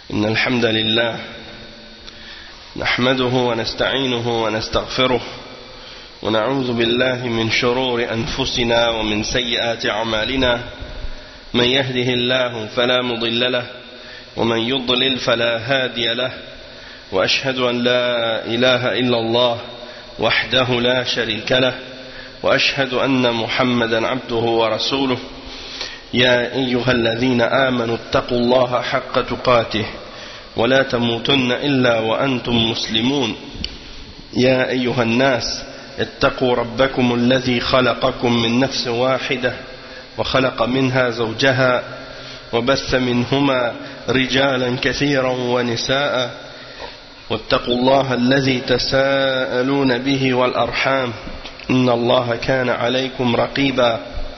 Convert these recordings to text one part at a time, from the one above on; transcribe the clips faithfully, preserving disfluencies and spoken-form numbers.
إن الحمد لله نحمده ونستعينه ونستغفره ونعوذ بالله من شرور أنفسنا ومن سيئات أعمالنا من يهده الله فلا مضل له ومن يضلل فلا هادي له وأشهد أن لا إله إلا الله وحده لا شريك له وأشهد أن محمدا عبده ورسوله يا أيها الذين آمنوا اتقوا الله حق تقاته ولا تموتن إلا وأنتم مسلمون يا أيها الناس اتقوا ربكم الذي خلقكم من نفس واحدة وخلق منها زوجها وبث منهما رجالا كثيرا ونساء واتقوا الله الذي تساءلون به والأرحام إن الله كان عليكم رقيبا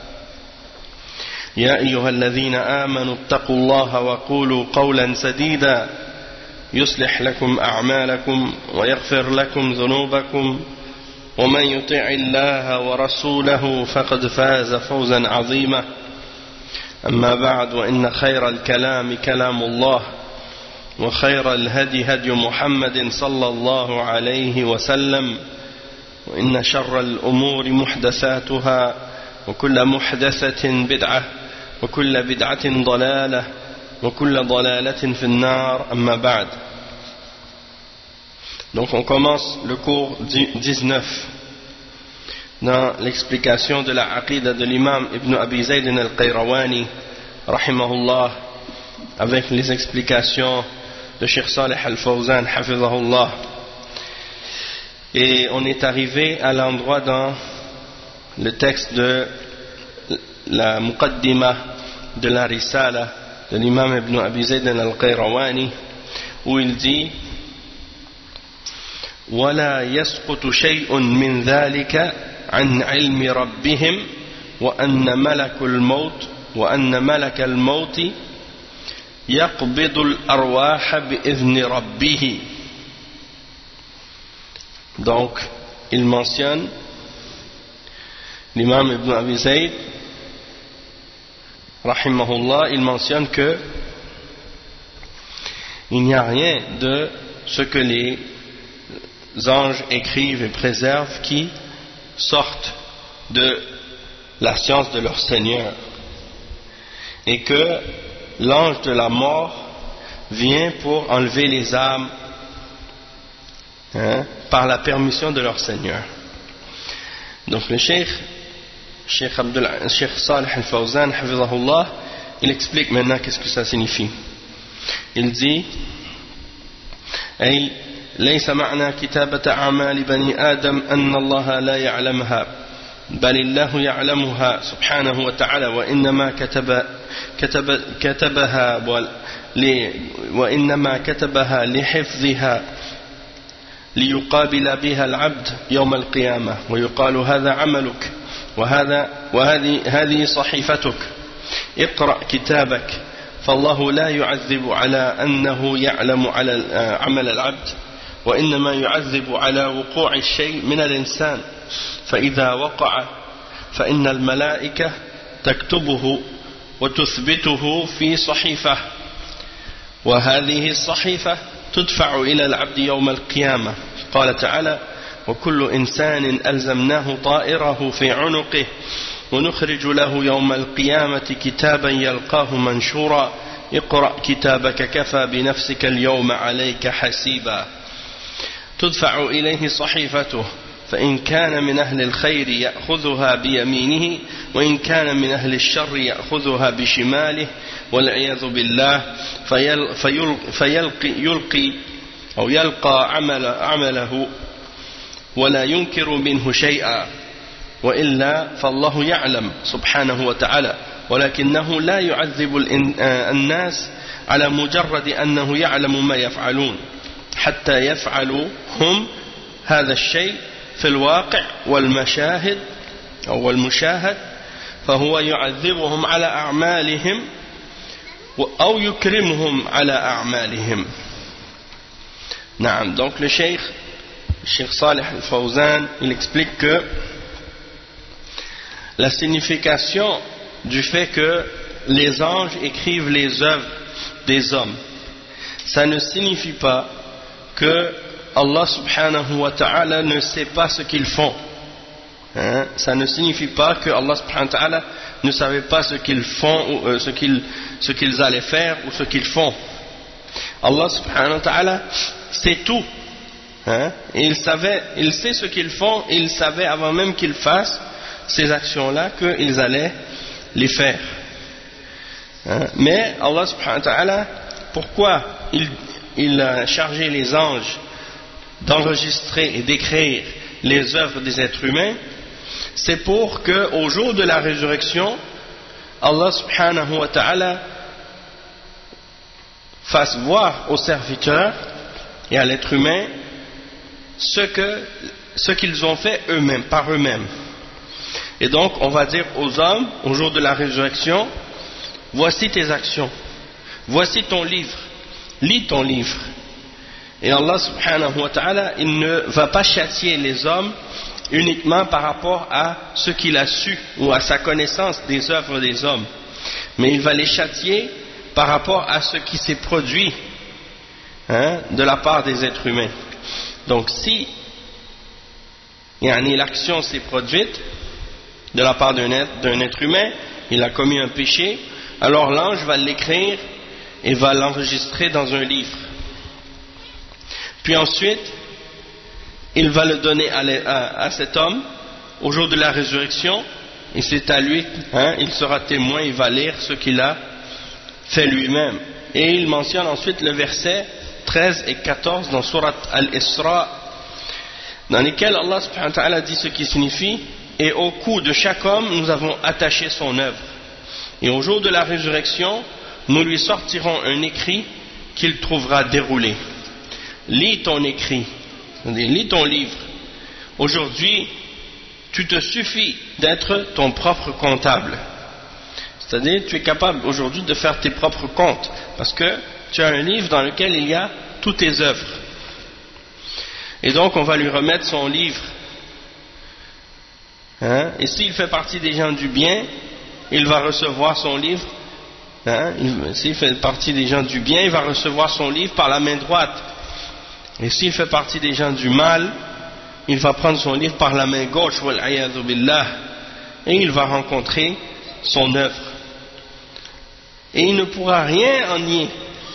يا أيها الذين آمنوا اتقوا الله وقولوا قولا سديدا يصلح لكم أعمالكم ويغفر لكم ذنوبكم ومن يطع الله ورسوله فقد فاز فوزا عظيما أما بعد وإن خير الكلام كلام الله وخير الهدي هدي محمد صلى الله عليه وسلم وإن شر الأمور محدثاتها وكل محدثة بدعة وكل بدعة ضلالة وكل ضلالة في النار أما بعد. Donc on commence le cours dix-neuf dans l'explication de la aqida de l'imam Ibn Abi Zayd al-Qayrawani rahimahullah avec les explications de Cheikh Salih al-Fawzan hafizahullah. Et on est arrivé à l'endroit dans le texte de la muqaddima de la risala de l'imam Ibn Abi Zayd al-Qayrawani où il dit ولا يسقط شيء من ذلك عن علم ربهم وأن ملك الموت وأن ملك الموت يقبض الأرواح بإذن ربه. Donc il mentionne l'imam Ibn Abi Zayd rahimahullah, il mentionne que il n'y a rien de ce que les anges écrivent et préservent qui sortent de la science de leur Seigneur, et que l'ange de la mort vient pour enlever les âmes hein, par la permission de leur Seigneur. Donc le cheikh Cheikh Abdul Cheikh Salih al-Fawzan hafizahullah, il explique maintenant qu'est-ce que ça signifie. Il dit أي ليس معنى كتابة أعمال بني آدم أن الله لا يعلمها بل الله يعلمها سبحانه وتعالى وإنما كتب كتب كتبها وإنما كتبها لحفظها ليقابل بها العبد يوم القيامة ويقال هذا عملك وهذا وهذه هذه صحيفتك اقرأ كتابك. فالله لا يعذب على أنه يعلم على عمل العبد وإنما يعذب على وقوع الشيء من الإنسان فإذا وقع فإن الملائكة تكتبه وتثبته في صحيفة وهذه الصحيفة تدفع إلى العبد يوم القيامة. قال تعالى وكل إنسان ألزمناه طائره في عنقه ونخرج له يوم القيامة كتابا يلقاه منشورا اقرأ كتابك كفى بنفسك اليوم عليك حسيبا. تدفع إليه صحيفته فإن كان من أهل الخير يأخذها بيمينه وإن كان من أهل الشر يأخذها بشماله والعياذ بالله فيلقي يلقي أو يلقى عمل عمله ولا ينكر منه شيئا وإلا فالله يعلم سبحانه وتعالى ولكنه لا يعذب الناس على مجرد أنه يعلم ما يفعلون حتى يفعلوا هم هذا الشيء في الواقع والمشاهد أو المشاهد فهو يعذبهم على أعمالهم أو يكرمهم على أعمالهم. نعم. Donc le cheikh Cheikh Salih al-Fawzan il explique que la signification du fait que les anges écrivent les œuvres des hommes, ça ne signifie pas que Allah subhanahu wa ta'ala ne sait pas ce qu'ils font. Hein? Ça ne signifie pas que Allah subhanahu wa ta'ala ne savait pas ce qu'ils font ou euh, ce qu'ils ce qu'ils allaient faire ou ce qu'ils font. Allah subhanahu wa ta'ala sait tout. Hein? Et il savait, il sait ce qu'ils font, et il savait avant même qu'ils fassent ces actions-là qu'ils allaient les faire. Hein? Mais Allah subhanahu wa ta'ala, pourquoi il, il a chargé les anges d'enregistrer et d'écrire les œuvres des êtres humains? C'est pour qu'au jour de la résurrection, Allah subhanahu wa ta'ala fasse voir aux serviteurs et à l'être humain ce que ce qu'ils ont fait eux-mêmes, par eux-mêmes. Et donc on va dire aux hommes au jour de la résurrection, voici tes actions, voici ton livre, lis ton livre. Et Allah subhanahu wa ta'ala, il ne va pas châtier les hommes uniquement par rapport à ce qu'il a su ou à sa connaissance des œuvres des hommes, mais il va les châtier par rapport à ce qui s'est produit, hein, de la part des êtres humains. Donc si yani, l'action s'est produite de la part d'un être, d'un être humain, il a commis un péché, alors l'ange va l'écrire et va l'enregistrer dans un livre. Puis ensuite, il va le donner à, à, à cet homme au jour de la résurrection, et c'est à lui, hein, il sera témoin, il va lire ce qu'il a fait lui-même. Et il mentionne ensuite le verset treize et quatorze dans Surat Al-Isra, dans lesquels Allah subhanahu wa ta'ala dit ce qui signifie: et au cou de chaque homme nous avons attaché son œuvre, et au jour de la résurrection nous lui sortirons un écrit qu'il trouvera déroulé. Lis ton écrit, lis ton livre. Aujourd'hui tu te suffis d'être ton propre comptable, c'est-à-dire tu es capable aujourd'hui de faire tes propres comptes, parce que tu as un livre dans lequel il y a toutes tes œuvres. Et donc on va lui remettre son livre, hein? Et s'il fait partie des gens du bien, il va recevoir son livre, hein? S'il fait partie des gens du bien, il va recevoir son livre par la main droite. Et s'il fait partie des gens du mal, il va prendre son livre par la main gauche, wal'ayadhu billah, et il va rencontrer son œuvre. Et il ne pourra rien en nier.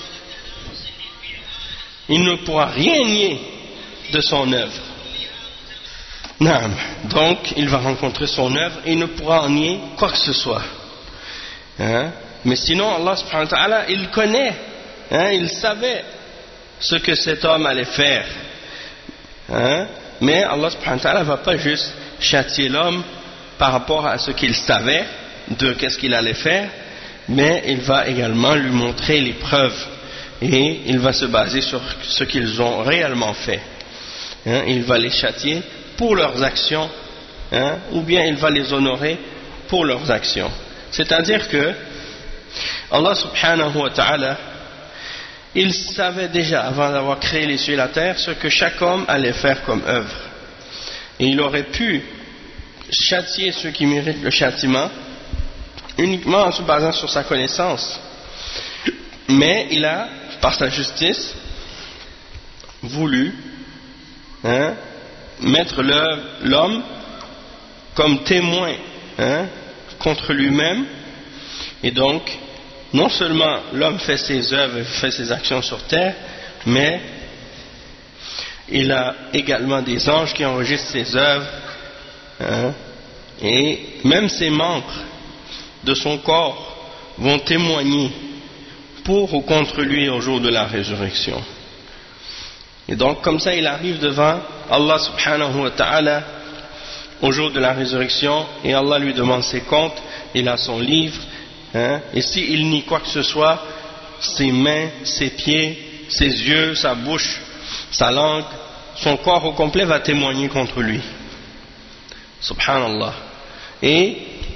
Il ne pourra rien nier de son œuvre. Non. Donc, il va rencontrer son œuvre et il ne pourra en nier quoi que ce soit. Hein? Mais sinon, Allah subhanahu wa ta'ala, il connaît, hein? Il savait ce que cet homme allait faire. Hein? Mais Allah subhanahu wa ta'ala ne va pas juste châtier l'homme par rapport à ce qu'il savait de qu'est-ce qu'il allait faire, mais il va également lui montrer les preuves et il va se baser sur ce qu'ils ont réellement fait. Hein? Il va les châtier pour leurs actions, hein? Ou bien il va les honorer pour leurs actions. C'est-à-dire que Allah subhanahu wa ta'ala, il savait déjà avant d'avoir créé les cieux et la terre ce que chaque homme allait faire comme œuvre, et il aurait pu châtier ceux qui méritent le châtiment uniquement en se basant sur sa connaissance, mais il a, par sa justice, voulu, hein, mettre l'homme comme témoin, hein, contre lui-même. Et donc non seulement l'homme fait ses œuvres, fait ses actions sur terre, mais il a également des anges qui enregistrent ses œuvres, hein, et même ses membres de son corps vont témoigner pour ou contre lui au jour de la résurrection. Et donc comme ça il arrive devant Allah subhanahu wa ta'ala au jour de la résurrection, et Allah lui demande ses comptes, il a son livre, hein, et s'il nie quoi que ce soit, ses mains, ses pieds, ses yeux, sa bouche, sa langue, son corps au complet va témoigner contre lui. Subhanallah. Et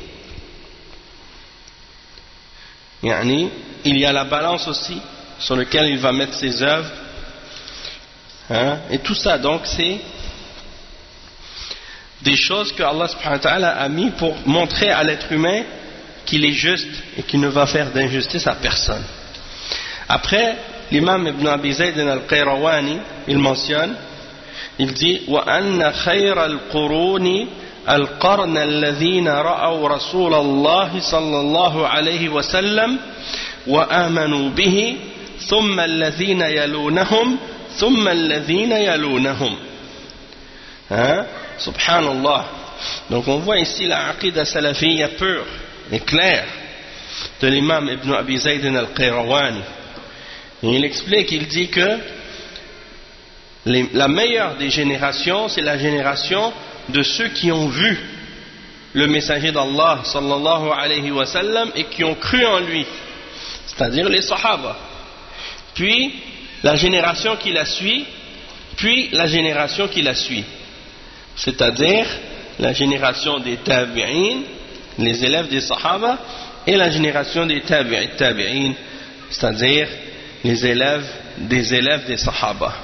yani, il y a la balance aussi sur laquelle il va mettre ses œuvres, hein, et tout ça donc c'est des choses que Allah subhanahu wa ta'ala a mis pour montrer à l'être humain qu'il est juste et qu'il ne va faire d'injustice à personne. Après, l'imam Ibn Abi Zayd al-Qayrawani, il mentionne, il dit وَأَنَّ خَيْرَ الْقُرُونِ الْقَرْنَ الَّذِينَ رَأَوْا رَسُولَ اللَّهِ صلى الله عليه وسلم وآمنوا به ثم الذين يلونهم ثم الذين يلونهم. Hein? Subhanallah. Donc on voit ici la aqidah salafiyya pure et claire de l'imam Ibn Abi Zayd al-Qayrawani. Il explique, il dit que les, la meilleure des générations, c'est la génération de ceux qui ont vu le messager d'Allah sallallahu alayhi wa sallam et qui ont cru en lui, c'est-à-dire les sahaba, puis la génération qui la suit, puis la génération qui la suit, c'est-à-dire la génération des tabi'in, les élèves des sahaba, et la génération des tabi'in, c'est-à-dire les élèves des élèves des sahaba.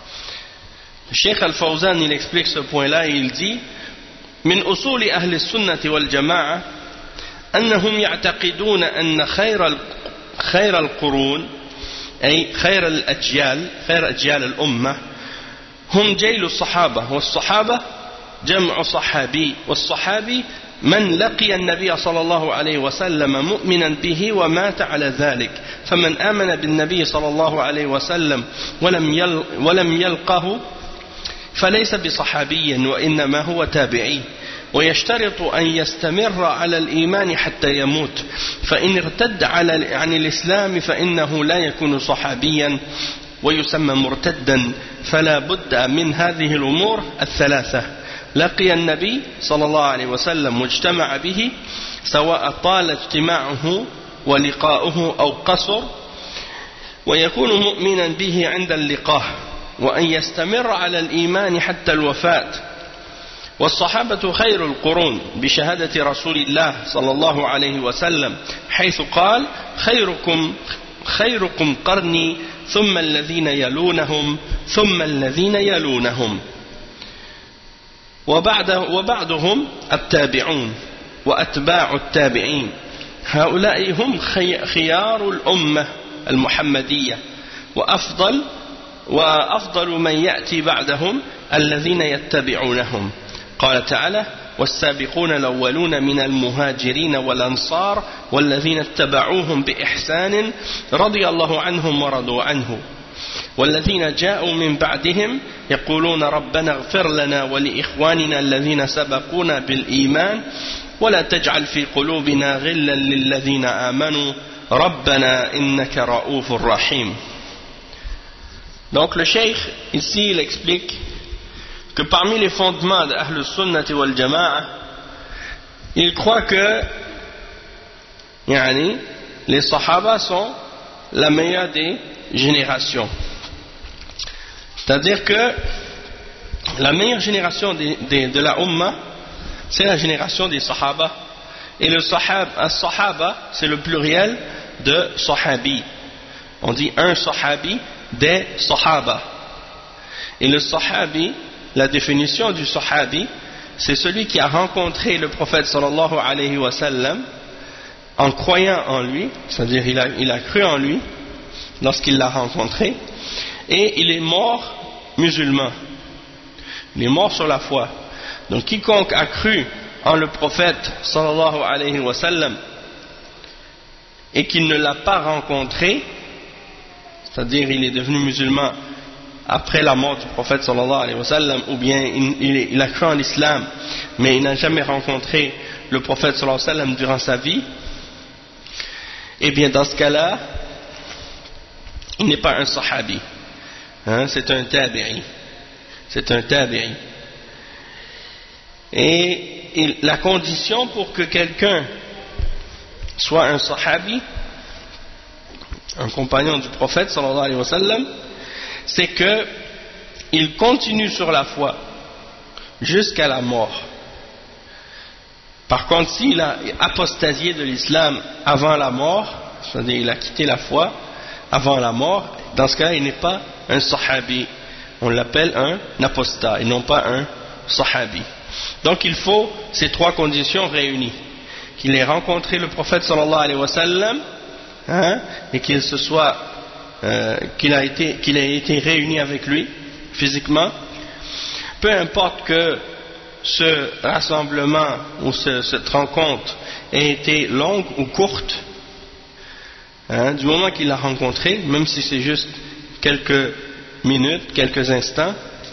Le Cheikh Al-Fawzan, il explique ce point-là et il dit من أصول أهل السنة والجماعة أنهم يعتقدون أن خير خير القرون أي خير الأجيال خير أجيال الأمة هم جيل الصحابة، والصحابة جمع صحابي، والصحابي من لقي النبي صلى الله عليه وسلم مؤمنا به ومات على ذلك، فمن آمن بالنبي صلى الله عليه وسلم ولم يل ولم يلقه فليس بصحابي وإنما هو تابعي، ويشترط أن يستمر على الإيمان حتى يموت، فإن ارتد على عن الإسلام فإنه لا يكون صحابيا ويسمى مرتدا، فلا بد من هذه الأمور الثلاثة: لقي النبي صلى الله عليه وسلم واجتمع به سواء طال اجتماعه ولقاؤه أو قصر، ويكون مؤمنا به عند اللقاء، وأن يستمر على الإيمان حتى الوفاة. والصحابة خير القرون بشهادة رسول الله صلى الله عليه وسلم حيث قال خيركم خيركم قرني ثم الذين يلونهم ثم الذين يلونهم وبعد وبعدهم التابعون وأتباع التابعين، هؤلاء هم خيار الأمة المحمدية، وأفضل وأفضل من يأتي بعدهم الذين يتبعونهم. قال تعالى والسابقون الأولون من المهاجرين والأنصار والذين اتبعوهم بإحسان رضي الله عنهم ورضوا عنه، والذين جاءوا من بعدهم يقولون ربنا اغفر لنا ولإخواننا الذين سبقونا بالإيمان ولا تجعل في قلوبنا غلا للذين آمنوا ربنا إنك رؤوف رحيم. Donc le cheikh ici il explique que parmi les fondements de Ahl Sunnati wal Jama'a, il croit que yani, les Sahaba sont la meilleure des générations. C'est-à-dire que la meilleure génération de, de, de la Ummah, c'est la génération des Sahaba. Et le Sahaba, sahaba c'est le pluriel de Sahabi. On dit un Sahabi des Sahaba. Et le Sahabi, la définition du Sahabi, c'est celui qui a rencontré le prophète sallallahu alayhi wa sallam en croyant en lui, c'est-à-dire il a, il a cru en lui lorsqu'il l'a rencontré, et il est mort musulman. Il est mort sur la foi. Donc quiconque a cru en le prophète sallallahu alayhi wa sallam et qu'il ne l'a pas rencontré, c'est-à-dire il est devenu musulman après la mort du prophète sallallahu alayhi wa sallam, ou bien il, il, il a cru en l'islam mais il n'a jamais rencontré le prophète sallallahu alayhi wa sallam durant sa vie, et bien dans ce cas-là il n'est pas un sahabi, hein, c'est un tabi'i, c'est un tabi'i. Et, et la condition pour que quelqu'un soit un sahabi, un compagnon du prophète sallallahu alayhi wa sallam, c'est que il continue sur la foi jusqu'à la mort. Par contre, s'il a apostasié de l'islam avant la mort, c'est-à-dire il a quitté la foi avant la mort, dans ce cas-là il n'est pas un sahabi, on l'appelle un apostat et non pas un sahabi. Donc il faut ces trois conditions réunies: qu'il ait rencontré le prophète sallallahu alayhi wa sallam, hein, et qu'il se soit euh, qu'il a été, qu'il a été réuni avec lui physiquement, peu importe que ce rassemblement ou ce, cette rencontre ait été longue ou courte, hein, du moment qu'il l'a rencontré, même si c'est juste quelques minutes, quelques instants,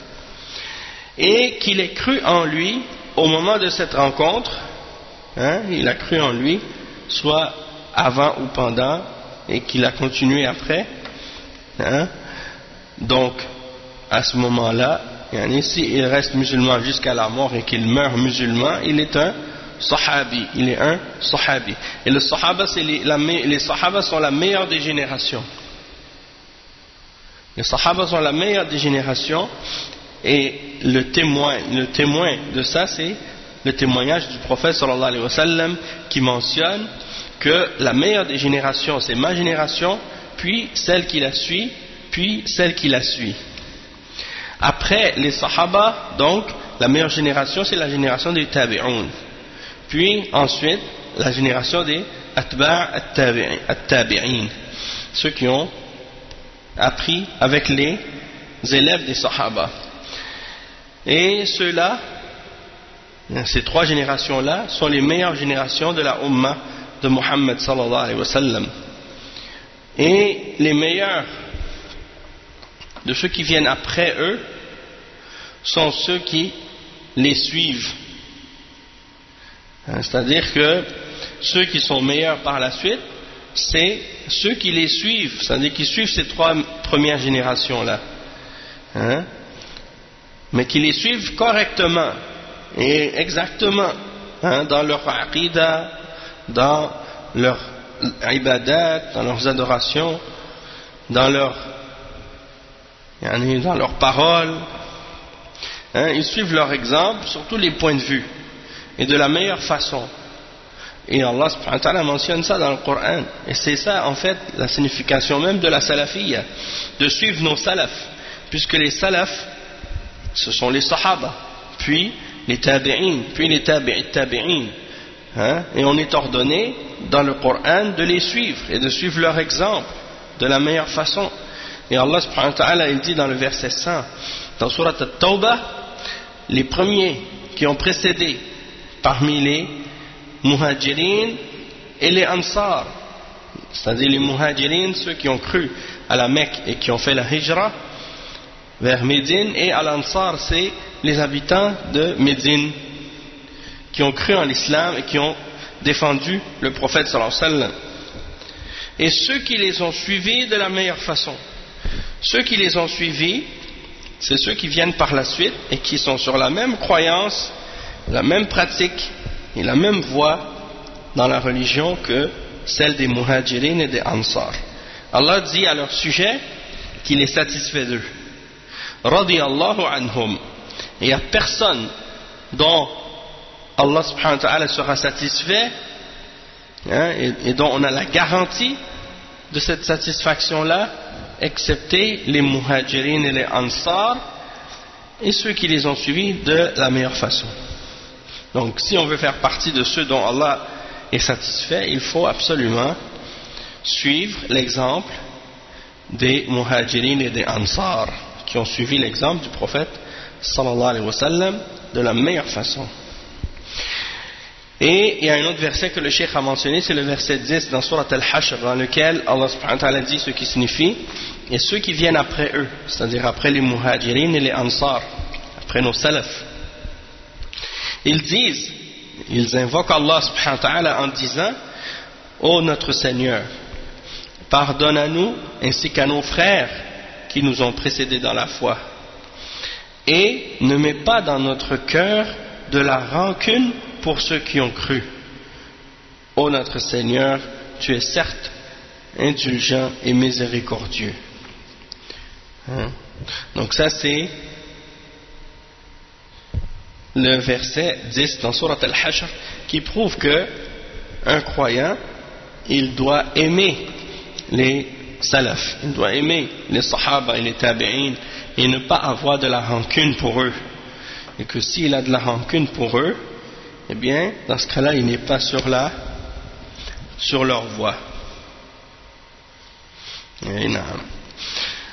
et qu'il ait cru en lui au moment de cette rencontre, hein, il a cru en lui, soit avant ou pendant, et qu'il a continué après, hein, donc à ce moment-là, s'il reste musulman jusqu'à la mort et qu'il meurt musulman, il est un sahabi, il est un sahabi. Et le sahaba, c'est les, la, les sahabas sont la meilleure des générations. Les sahabas sont la meilleure des générations, et le témoin, le témoin de ça, c'est le témoignage du prophète sallallahu alayhi wa sallam, qui mentionne que la meilleure des générations, c'est ma génération, puis celle qui la suit, puis celle qui la suit. Après les sahaba, donc, la meilleure génération, c'est la génération des tabi'un. Puis, ensuite, la génération des atba' at-tabi'in, ceux qui ont appris avec les élèves des sahaba. Et ceux-là, ces trois générations-là, sont les meilleures générations de la Ummah de Muhammad sallallahu alayhi wa sallam. Et les meilleurs de ceux qui viennent après eux sont ceux qui les suivent. Hein, c'est-à-dire que ceux qui sont meilleurs par la suite, c'est ceux qui les suivent, c'est-à-dire qui suivent ces trois premières générations-là. Hein, mais qui les suivent correctement et exactement, hein, dans leur aqidah, dans leur ibadat, dans leurs adorations, dans leur dans leurs paroles, hein, ils suivent leur exemple sur tous les points de vue et de la meilleure façon. Et Allah subhanahu wa ta'ala mentionne ça dans le Coran, et c'est ça en fait la signification même de la salafiyya, de suivre nos salafs, puisque les salafs ce sont les sahaba, puis les tabi'in, puis les tabi'it tabi'in, hein, et on est ordonné dans le Coran de les suivre et de suivre leur exemple de la meilleure façon. Et Allah subhanahu wa ta'ala, il dit dans le verset cent, dans Surat At-Tawbah, les premiers qui ont précédé parmi les muhajirin et les ansar, c'est-à-dire les muhajirin, ceux qui ont cru à la Mecque et qui ont fait la hijra vers Médine, et al-ansar, c'est les habitants de Médine qui ont cru en l'islam et qui ont défendu le prophète sallallahu alayhi wa sallam. Et ceux qui les ont suivis de la meilleure façon. Ceux qui les ont suivis, c'est ceux qui viennent par la suite et qui sont sur la même croyance, la même pratique et la même voie dans la religion que celle des muhajirin et des ansar. Allah dit à leur sujet qu'il est satisfait d'eux. Radiyallahu anhum. Et il n'y a personne dont Allah subhanahu wa ta'ala sera satisfait, hein, et, et dont on a la garantie de cette satisfaction-là, excepté les muhajirin et les ansar et ceux qui les ont suivis de la meilleure façon. Donc si on veut faire partie de ceux dont Allah est satisfait, il faut absolument suivre l'exemple des muhajirin et des ansar qui ont suivi l'exemple du prophète sallallahu alayhi wa sallam de la meilleure façon. Et il y a un autre verset que le cheikh a mentionné, c'est le verset dix dans Surat Al-Hashr, dans lequel Allah subhanahu wa ta'ala dit ce qui signifie, et ceux qui viennent après eux, c'est-à-dire après les muhajirin et les ansar, après nos salafs, ils disent, ils invoquent Allah subhanahu wa ta'ala en disant: ô notre Seigneur, pardonne à nous ainsi qu'à nos frères qui nous ont précédés dans la foi, et ne mets pas dans notre cœur de la rancune pour ceux qui ont cru. Ô notre Seigneur, tu es certes indulgent et miséricordieux. Hein? Donc ça c'est le verset dix dans Surat Al-Hashr qui prouve que un croyant, il doit aimer les salaf, il doit aimer les sahaba et les tabi'in et ne pas avoir de la rancune pour eux. Et que s'il a de la rancune pour eux, eh bien, dans ce cas-là, il n'est pas sur la, sur leur voie. Et non.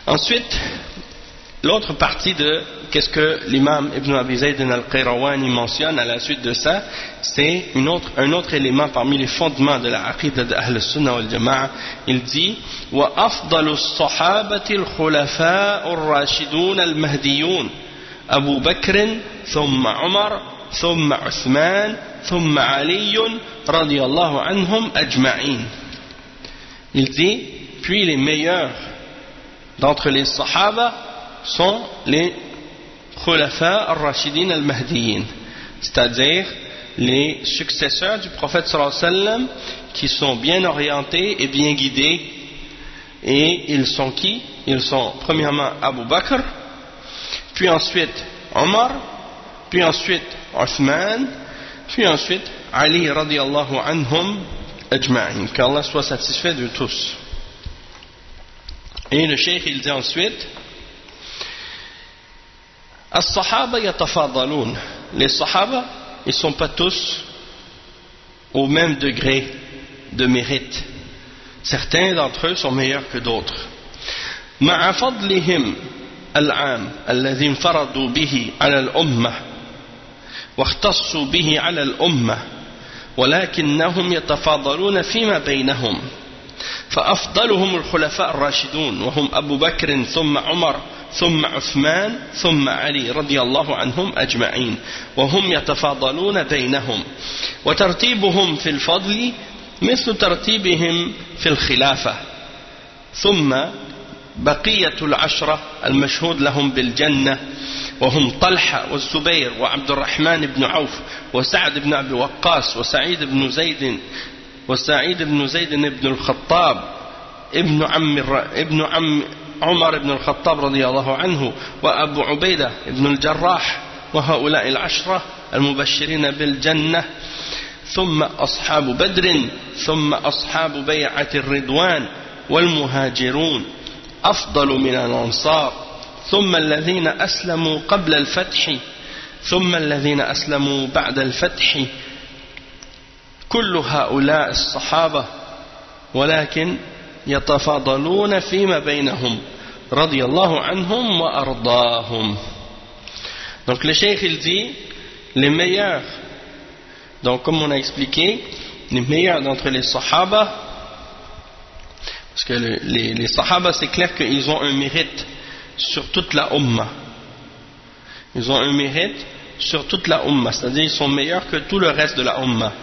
Ensuite, l'autre partie de qu'est-ce que l'imam Ibn Abi Zayd al-Qayrawani mentionne à la suite de ça, c'est une autre, un autre élément parmi les fondements de la aqidah de Ahl Sunnah wal Jama'a. Il dit wa afdalu as-sahabati al-khulafa ar-rashidun al-mahdiyun Abu Bakr thumma Umar thumma Uthman thumma Ali radiyallahu anhum ajma'in. Il dit puis les meilleurs d'entre les sahaba sont les khulafa ar-rashidin al-mahdiyyin, c'est-à-dire les successeurs du prophète sallallahu alayhi wa sallam qui sont bien orientés et bien guidés. Et ils sont qui? Ils sont premièrement Abu Bakr, puis ensuite Omar, puis ensuite Uthman, puis ensuite Ali radiyallahu anhum ajma'in, qu'Allah soit satisfait de tous. Et le cheikh il dit ensuite As-sahaba yatafadaloun. Les sahaba, ils ne sont pas tous au même degré de mérite. Certains d'entre eux sont meilleurs que d'autres. مع فضلهم العام الذي انفردوا به على الأمة واختصوا به على الأمة ولكنهم يتفاضلون فيما بينهم فأفضلهم الخلفاء الراشدون وهم أبو بكر ثم عمر ثم عثمان ثم علي رضي الله عنهم أجمعين وهم يتفاضلون بينهم وترتيبهم في الفضل مثل ترتيبهم في الخلافة ثم بقية العشرة المشهود لهم بالجنة وهم طلحة والزبير وعبد الرحمن بن عوف وسعد بن أبي وقاص وسعيد بن زيد وسعيد بن زيد بن الخطاب ابن عم ابن عم عمر بن الخطاب رضي الله عنه وأبو عبيدة بن الجراح وهؤلاء العشرة المبشرين بالجنة ثم أصحاب بدر ثم أصحاب بيعة الرضوان والمهاجرون أفضل من الأنصار ثم الذين أسلموا قبل الفتح ثم الذين أسلموا بعد الفتح كل هؤلاء الصحابة ولكن يتفاضلون فيما بينهم رضي الله عنهم وأرضاهم. Donc le cheikh il dit les meilleurs, donc comme on a expliqué, les meilleurs d'entre les sahaba, parce que le, les, les sahaba c'est clair qu'ils ont un mérite sur toute la umma, ils ont un mérite sur toute la umma, c'est-à-dire ils sont meilleurs que tout le reste de la umma,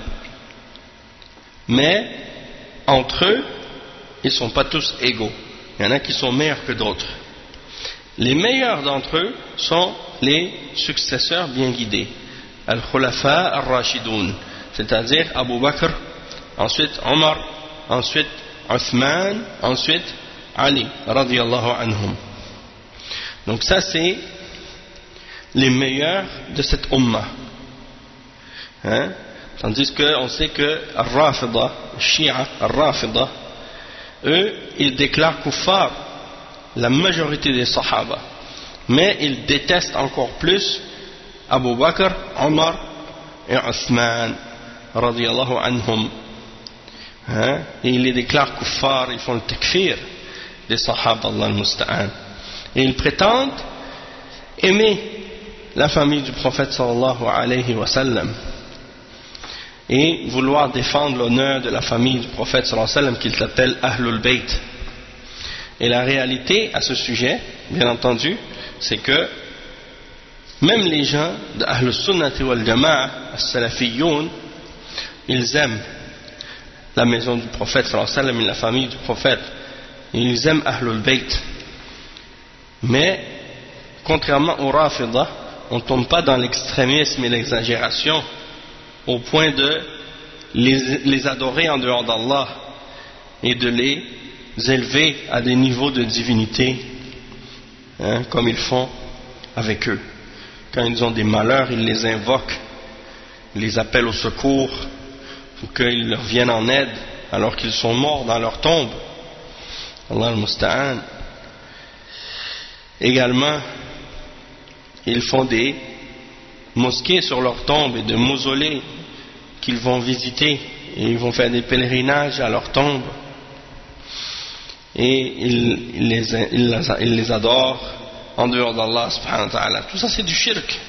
mais entre eux ils ne sont pas tous égaux, il y en a qui sont meilleurs que d'autres. Les meilleurs d'entre eux sont les successeurs bien guidés, al-khulafa ar-rashidoun, c'est-à-dire Abu Bakr, ensuite Omar, ensuite Uthman, ensuite Ali radiyallahu anhum. Donc ça c'est les meilleurs de cette umma, hein? Tandis qu'on sait que Ar-Rafida, Shia, Ar-Rafida, eux ils déclarent kuffar la majorité des sahaba, mais ils détestent encore plus Abu Bakr, Omar et Uthman radiyallahu anhum, hein? Et ils les déclarent kuffar, ils font le takfir des sahaba, Allah al-Musta'an, et ils prétendent aimer la famille du prophète sallallahu alayhi wa sallam et vouloir défendre l'honneur de la famille du prophète sallallahu alayhi wa sallam qu'ils s'appellent Ahlul Bayt. Et la réalité à ce sujet, bien entendu, c'est que même les gens de Ahlus Sunnati wal Jama'a, as-Salafiyoun, ils aiment la maison du prophète sallallahu alayhi wa sallam et la famille du prophète, ils aiment Ahlul Bayt, mais contrairement aux Rafida, on ne tombe pas dans l'extrémisme et l'exagération au point de les, les adorer en dehors d'Allah et de les élever à des niveaux de divinité, hein, comme ils font avec eux. Quand ils ont des malheurs, ils les invoquent, ils les appellent au secours pour qu'ils leur viennent en aide alors qu'ils sont morts dans leur tombe. Allah al-Musta'an. Également, ils font des mosquées sur leur tombe et des mausolées qu'ils vont visiter, et ils vont faire des pèlerinages à leur tombe. et il, il, les, il, il les adore en dehors d'Allah subhanahu wa ta'ala. Tout ça c'est du shirk.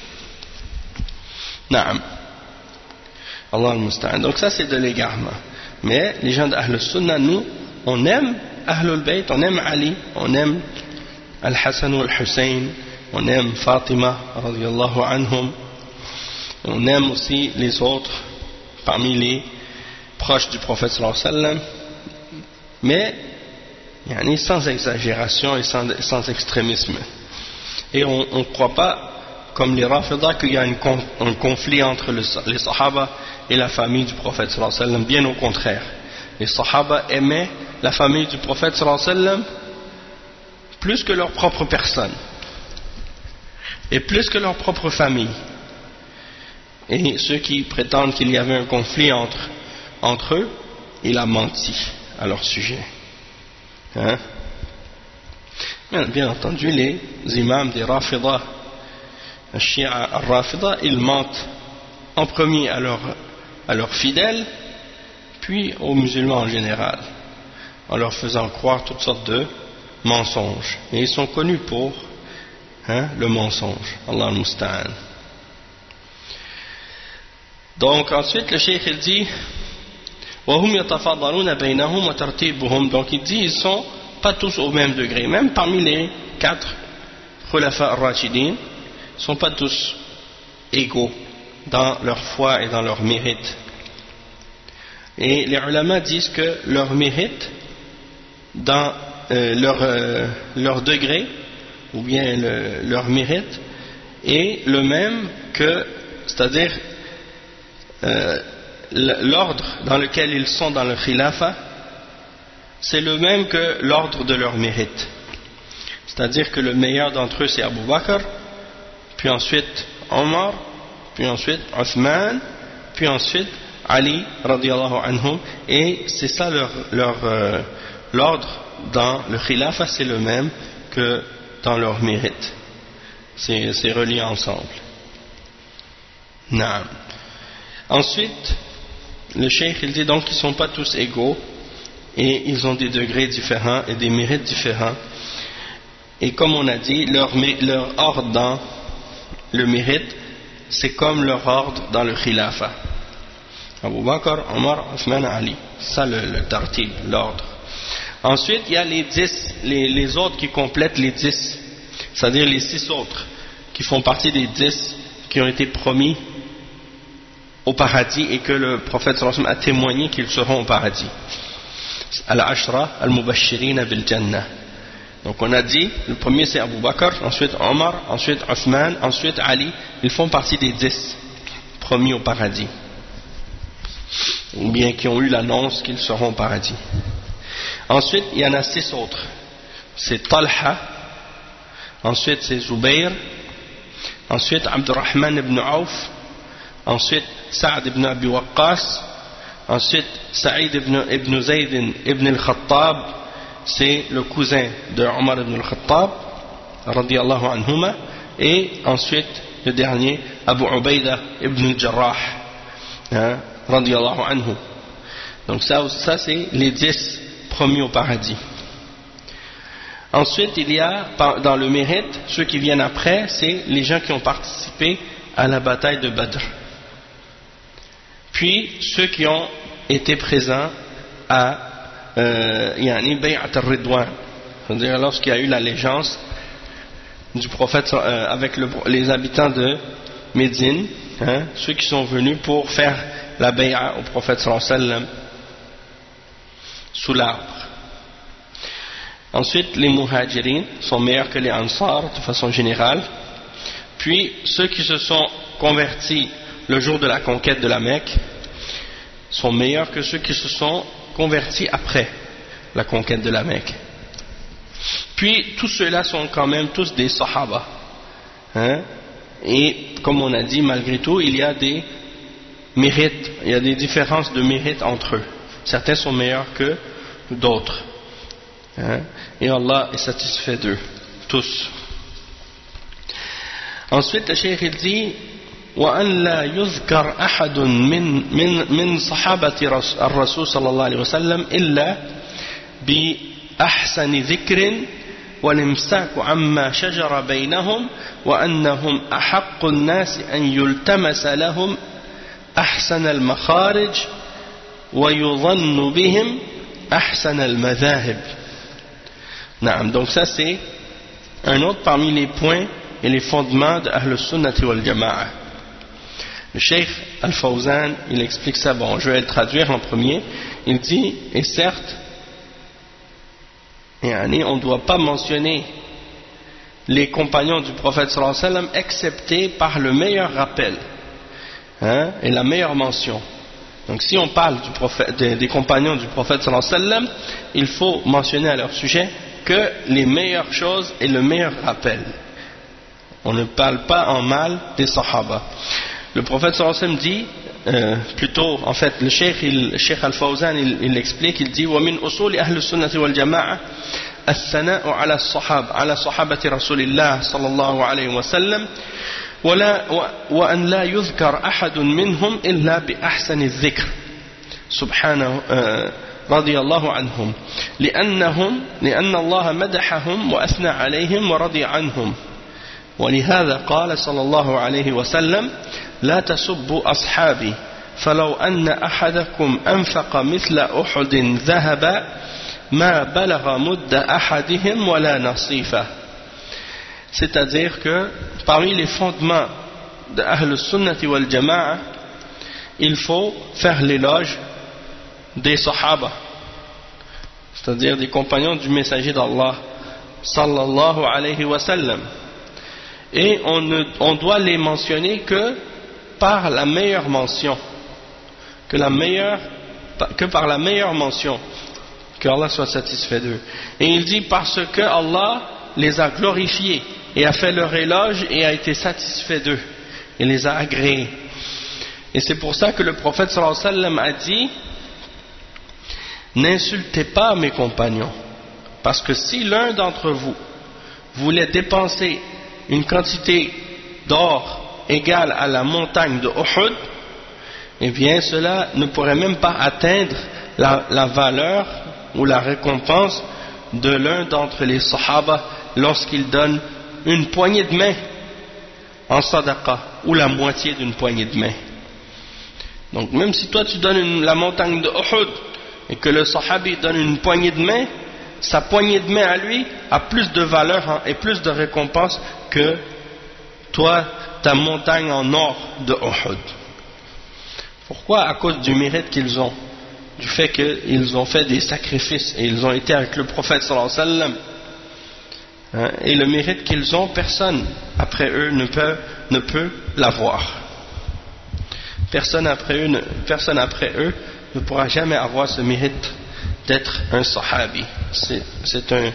Naam. Allah al-Musta'an. Donc ça c'est de l'égarement. Mais les gens d'Ahl Sunnah, nous, on aime Ahlul Bayt, on aime Ali, on aime Al-Hassan ou Al-Hussein, on aime Fatima radiyallahu anhum, on aime aussi les autres parmi les proches du prophète sallallahu alayhi wa sallam, mais yani, sans exagération et sans, sans extrémisme. Et on ne croit pas, comme les Rafida, qu'il y a une, un conflit entre le, les Sahaba et la famille du prophète sallallahu alayhi wa sallam. Bien au contraire, les Sahaba aimaient la famille du prophète sallallahu alayhi wa sallam plus que leur propre personne et plus que leur propre famille. Et ceux qui prétendent qu'il y avait un conflit entre, entre eux, il a menti à leur sujet. Hein? Bien entendu, les imams des Rafida, les Shia al-Rafida, ils mentent en premier à leurs à leurs fidèles, puis aux musulmans en général, en leur faisant croire toutes sortes de mensonges. Et ils sont connus pour hein, le mensonge. Allah al-Musta'an. Donc ensuite le cheikh il dit وهم يتفاضلون بينهم وترتيبهم. Donc il dit ils sont pas tous au même degré, même parmi les quatre khulafa ar-rashidin, ils sont pas tous égaux dans leur foi et dans leur mérite. Et les ulama disent que leur mérite dans euh, leur, euh, leur degré ou bien le, leur mérite est le même que, c'est-à-dire euh, l'ordre dans lequel ils sont dans le khilafa, c'est le même que l'ordre de leur mérite. C'est-à-dire que le meilleur d'entre eux c'est Abu Bakr, puis ensuite Omar, puis ensuite Othman, puis ensuite Ali radiyallahu anhum, et c'est ça leur, leur euh, l'ordre dans le khilafa, c'est le même que dans leur mérite. C'est, c'est relié ensemble. Naam. Ensuite, le cheikh il dit donc qu'ils ne sont pas tous égaux et ils ont des degrés différents et des mérites différents. Et comme on a dit, leur, leur ordre dans le mérite, c'est comme leur ordre dans le khilafa. Abu Bakr, Omar, Othman, Ali. C'est ça le, le tartib, l'ordre. Ensuite, il y a les dix, les, les autres qui complètent les dix, c'est-à-dire les six autres qui font partie des dix qui ont été promis au paradis et que le prophète sallallahu alayhi wa sallam a témoigné qu'ils seront au paradis. Al-Ashra al-Mubashirina bil-Jannah. Donc on a dit, le premier c'est Abu Bakr, ensuite Omar, ensuite Othman, ensuite Ali. Ils font partie des dix promis au paradis, ou bien qui ont eu l'annonce qu'ils seront au paradis. Ensuite il y en a six autres. C'est Talha, ensuite c'est Zubayr, ensuite Abdurrahman ibn Auf, ensuite Sa'd ibn Abi Waqqas, ensuite Sa'id ibn, ibn Zayd ibn al-Khattab, c'est le cousin de Omar ibn al-Khattab radiyallahu anhuma, et ensuite le dernier Abu Ubaida ibn al-Jarrah hein, radiyallahu anhu. Donc ça, ça c'est les dix promis au paradis. Ensuite il y a dans le mérite, ceux qui viennent après, c'est les gens qui ont participé à la bataille de Badr, puis ceux qui ont été présents à euh, yani Bay'at al-Ridwan, c'est-à-dire lorsqu'il y a eu l'allégeance du prophète euh, avec le, les habitants de Médine, hein, ceux qui sont venus pour faire la bay'a au prophète sallallahu alayhi wa sallam sous l'arbre. Ensuite les muhajirin sont meilleurs que les ansar de façon générale, puis ceux qui se sont convertis le jour de la conquête de la Mecque sont meilleurs que ceux qui se sont convertis après la conquête de la Mecque. Puis tous ceux-là sont quand même tous des sahaba, hein? Et comme on a dit, malgré tout il y a des mérites, il y a des différences de mérite entre eux. Certains sont meilleurs que d'autres, hein? Et Allah est satisfait d'eux tous. Ensuite le cheikh il dit وأن لا يذكر أحد من من من صحابة الرسول صلى الله عليه وسلم إلا أحسن ذكر والإمساك عما شجر بينهم وأنهم أحق الناس أن يلتمس لهم أحسن المخارج ويظن بهم أحسن المذاهب. نعم, donc ça c'est un autre parmi les points et les fondements de Ahl Sunnati wal Jama'a. Le Cheikh Al-Fawzan, il explique ça, bon, je vais le traduire en premier. Il dit, et certes, on ne doit pas mentionner les compagnons du prophète sallallahu alayhi wa sallam excepté par le meilleur rappel, hein, et la meilleure mention. Donc si on parle du prophète, des, des compagnons du prophète sallallahu alayhi wa sallam, il faut mentionner à leur sujet que les meilleures choses et le meilleur rappel. On ne parle pas en mal des sahaba. Le prophète sallallahu alayhi wa sallam dit, euh, plutôt, en fait, le cheikh, il, cheikh Al-Fawzan, il, il explique, il dit وَمِنْ أُصُولِ أَهْلِ السُّنَّةِ وَالْجَمَاعَةِ الثناء على الصحابة على صحابة رسول الله صلى الله عليه وسلم ولا وأن لا يذكر أحد منهم إلا بأحسن الذكر سبحانه رضي الله عنهم لأنهم لأن الله مدحهم وأثنى عليهم ورضي عنهم ولهذا قال صلى الله عليه وسلم لا تسبوا أصحابي فلو أن أحدكم أنفق مثل أحد ذهبا ما بلغ مد أحدهم ولا نصيفه. C'est-à-dire que parmi les fondements de Ahl Sunnati wal Jama'a, il faut faire l'éloge des Sahaba, c'est-à-dire des compagnons du messager d'Allah sallallahu alayhi wa sallam, et on, ne, on doit les mentionner que par la meilleure mention, que, la meilleure, que par la meilleure mention, que Allah soit satisfait d'eux. Et il dit parce que Allah les a glorifiés et a fait leur éloge et a été satisfait d'eux et les a agréés. Et c'est pour ça que le prophète sallallahu alayhi wa sallam a dit: n'insultez pas mes compagnons, parce que si l'un d'entre vous voulait dépenser une quantité d'or égale à la montagne de Uhud, eh bien cela ne pourrait même pas atteindre la, la valeur ou la récompense de l'un d'entre les Sahaba lorsqu'il donne une poignée de main en sadaqa, ou la moitié d'une poignée de main. Donc même si toi tu donnes une, la montagne de Uhud et que le Sahabi donne une poignée de main, sa poignée de main à lui a plus de valeur et plus de récompense que toi, ta montagne en or de Uhud. Pourquoi? À cause du mérite qu'ils ont, du fait qu'ils ont fait des sacrifices et ils ont été avec le prophète sallallahu alayhi wa sallam, hein, et le mérite qu'ils ont, personne après eux ne peut, ne peut l'avoir. Personne après eux, ne, personne après eux ne pourra jamais avoir ce mérite d'être un sahabi. C'est, c'est un,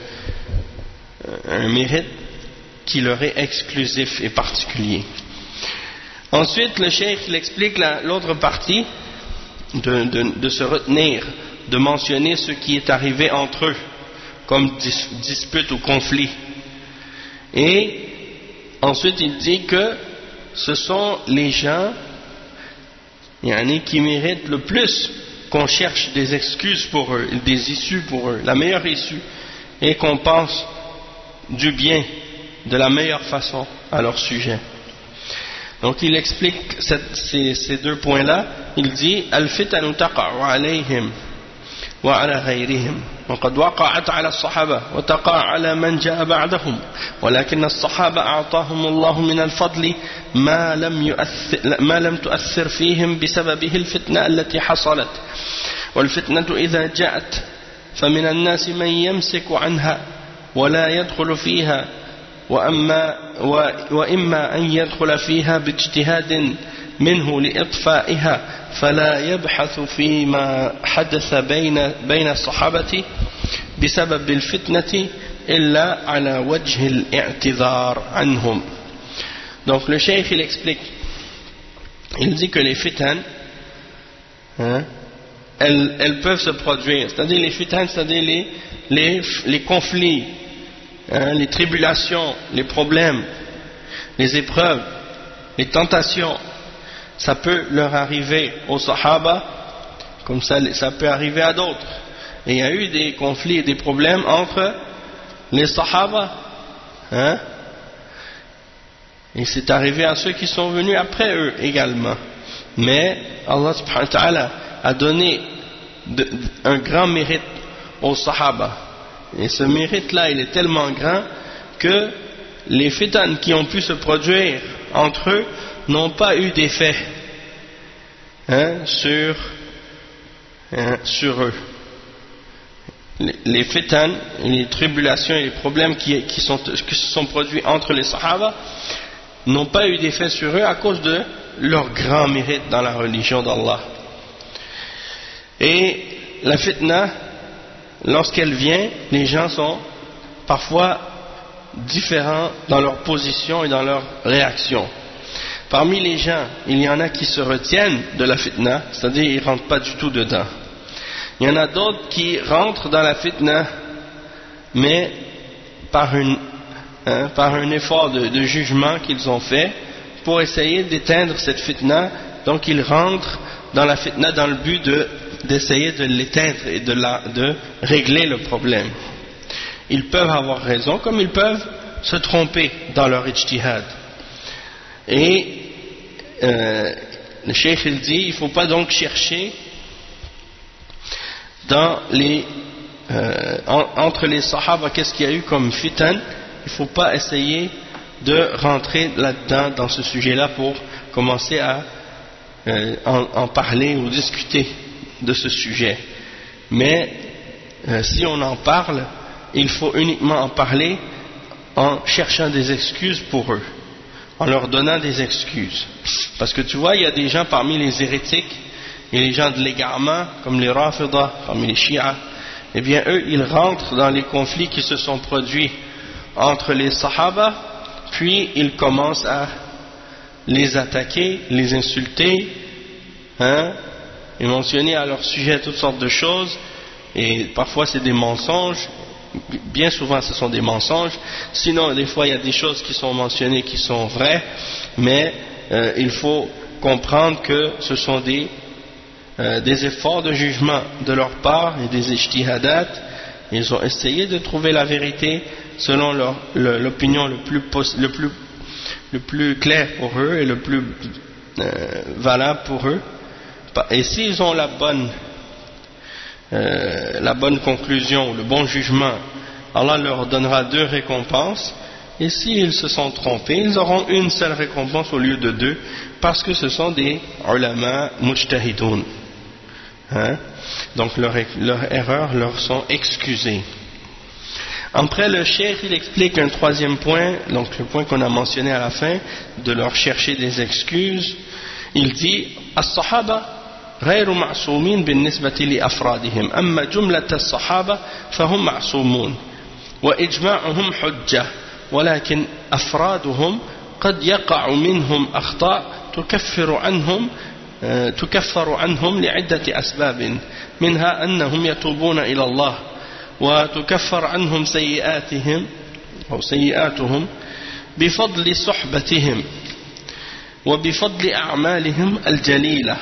un mérite qui leur est exclusif et particulier. Ensuite, le cheikh il explique la, l'autre partie de, de, de se retenir, de mentionner ce qui est arrivé entre eux, comme dis, dispute ou conflit. Et ensuite, il dit que ce sont les gens yani, qui méritent le plus qu'on cherche des excuses pour eux, des issues pour eux, la meilleure issue, et qu'on pense du bien de la meilleure façon à leur sujet. Donc il explique cette, ces, ces deux points-là. Il dit al-fitanu taqa'u alayhim wa ala ghayrihim wa qad waqa'at ala as-sahaba wa taqa'u ala man ja'a ba'dahum walakin as-sahaba a'tahum Allah min al-fadli ma lam yu'athir ma lam tu'athir fihim bisababihi al-fitna allati hasalat wal fitnatu idha ja'at famin an-nas man yamsiku 'anha wa la yadkhulu fiha وأما وإما أن يدخل فيها باجتهاد منه لإطفائها فلا يبحث فيما حدث بين بين الصحابة بسبب الفتنة إلا على وجه الاعتذار عنهم. Donc le cheikh il explique, il dit que les fitan, hein, elles, elles peuvent se produire, c'est-à-dire les fitan, c'est-à-dire les, les, les conflits, Hein, les tribulations, les problèmes, les épreuves, les tentations, ça peut leur arriver aux Sahaba, comme ça, ça peut arriver à d'autres. Et il y a eu des conflits et des problèmes entre les Sahaba. Hein? Et c'est arrivé à ceux qui sont venus après eux également. Mais Allah subhanahu wa ta'ala a donné de, un grand mérite aux Sahaba. Et ce mérite-là, il est tellement grand que les fitan qui ont pu se produire entre eux n'ont pas eu d'effet hein, sur, hein, sur eux. Les, les fitan, les tribulations et les problèmes qui, qui, sont, qui se sont produits entre les Sahaba n'ont pas eu d'effet sur eux à cause de leur grand mérite dans la religion d'Allah. Et la fitna, lorsqu'elle vient, les gens sont parfois différents dans leur position et dans leur réaction. Parmi les gens, il y en a qui se retiennent de la fitna, c'est-à-dire ils ne rentrent pas du tout dedans. Il y en a d'autres qui rentrent dans la fitna, mais par, une, hein, par un effort de, de jugement qu'ils ont fait pour essayer d'éteindre cette fitna. Donc ils rentrent dans la fitna dans le but de, d'essayer de l'éteindre et de, la, de régler le problème. Ils peuvent avoir raison comme ils peuvent se tromper dans leur ijtihad. Et euh, le cheikh il dit, il ne faut pas donc chercher dans les, euh, en, entre les sahaba qu'est-ce qu'il y a eu comme fitan. Il ne faut pas essayer de rentrer là-dedans dans ce sujet-là pour commencer à euh, en, en parler ou discuter de ce sujet. Mais euh, si on en parle, il faut uniquement en parler en cherchant des excuses pour eux, en leur donnant des excuses. Parce que tu vois, il y a des gens parmi les hérétiques et les gens de l'égarement, comme les Rafidah, parmi les Shia, eh bien eux, ils rentrent dans les conflits qui se sont produits entre les Sahaba, puis ils commencent à les attaquer, les insulter, hein, et mentionner à leur sujet toutes sortes de choses, et parfois c'est des mensonges. Bien souvent ce sont des mensonges, sinon des fois il y a des choses qui sont mentionnées qui sont vraies, mais euh, il faut comprendre que ce sont des, euh, des efforts de jugement de leur part et des ijtihadat. Ils ont essayé de trouver la vérité selon leur, le, l'opinion le plus, le, plus, le plus clair pour eux et le plus euh, valable pour eux. Et s'ils ont la bonne Euh, la bonne conclusion, le bon jugement, Allah leur donnera deux récompenses, et s'ils se sont trompés, ils auront une seule récompense au lieu de deux, parce que ce sont des ulama mujtahidoun. Hein? Donc leurs leur erreurs leur sont excusées. Après, le cheikh il explique un troisième point, donc le point qu'on a mentionné à la fin, de leur chercher des excuses. Il dit as-sahaba غير معصومين بالنسبة لأفرادهم أما جملة الصحابة فهم معصومون وإجماعهم حجة ولكن أفرادهم قد يقع منهم أخطاء تكفر عنهم تكفر عنهم لعدة أسباب منها أنهم يتوبون إلى الله وتكفر عنهم سيئاتهم أو سيئاتهم بفضل صحبتهم وبفضل أعمالهم الجليلة.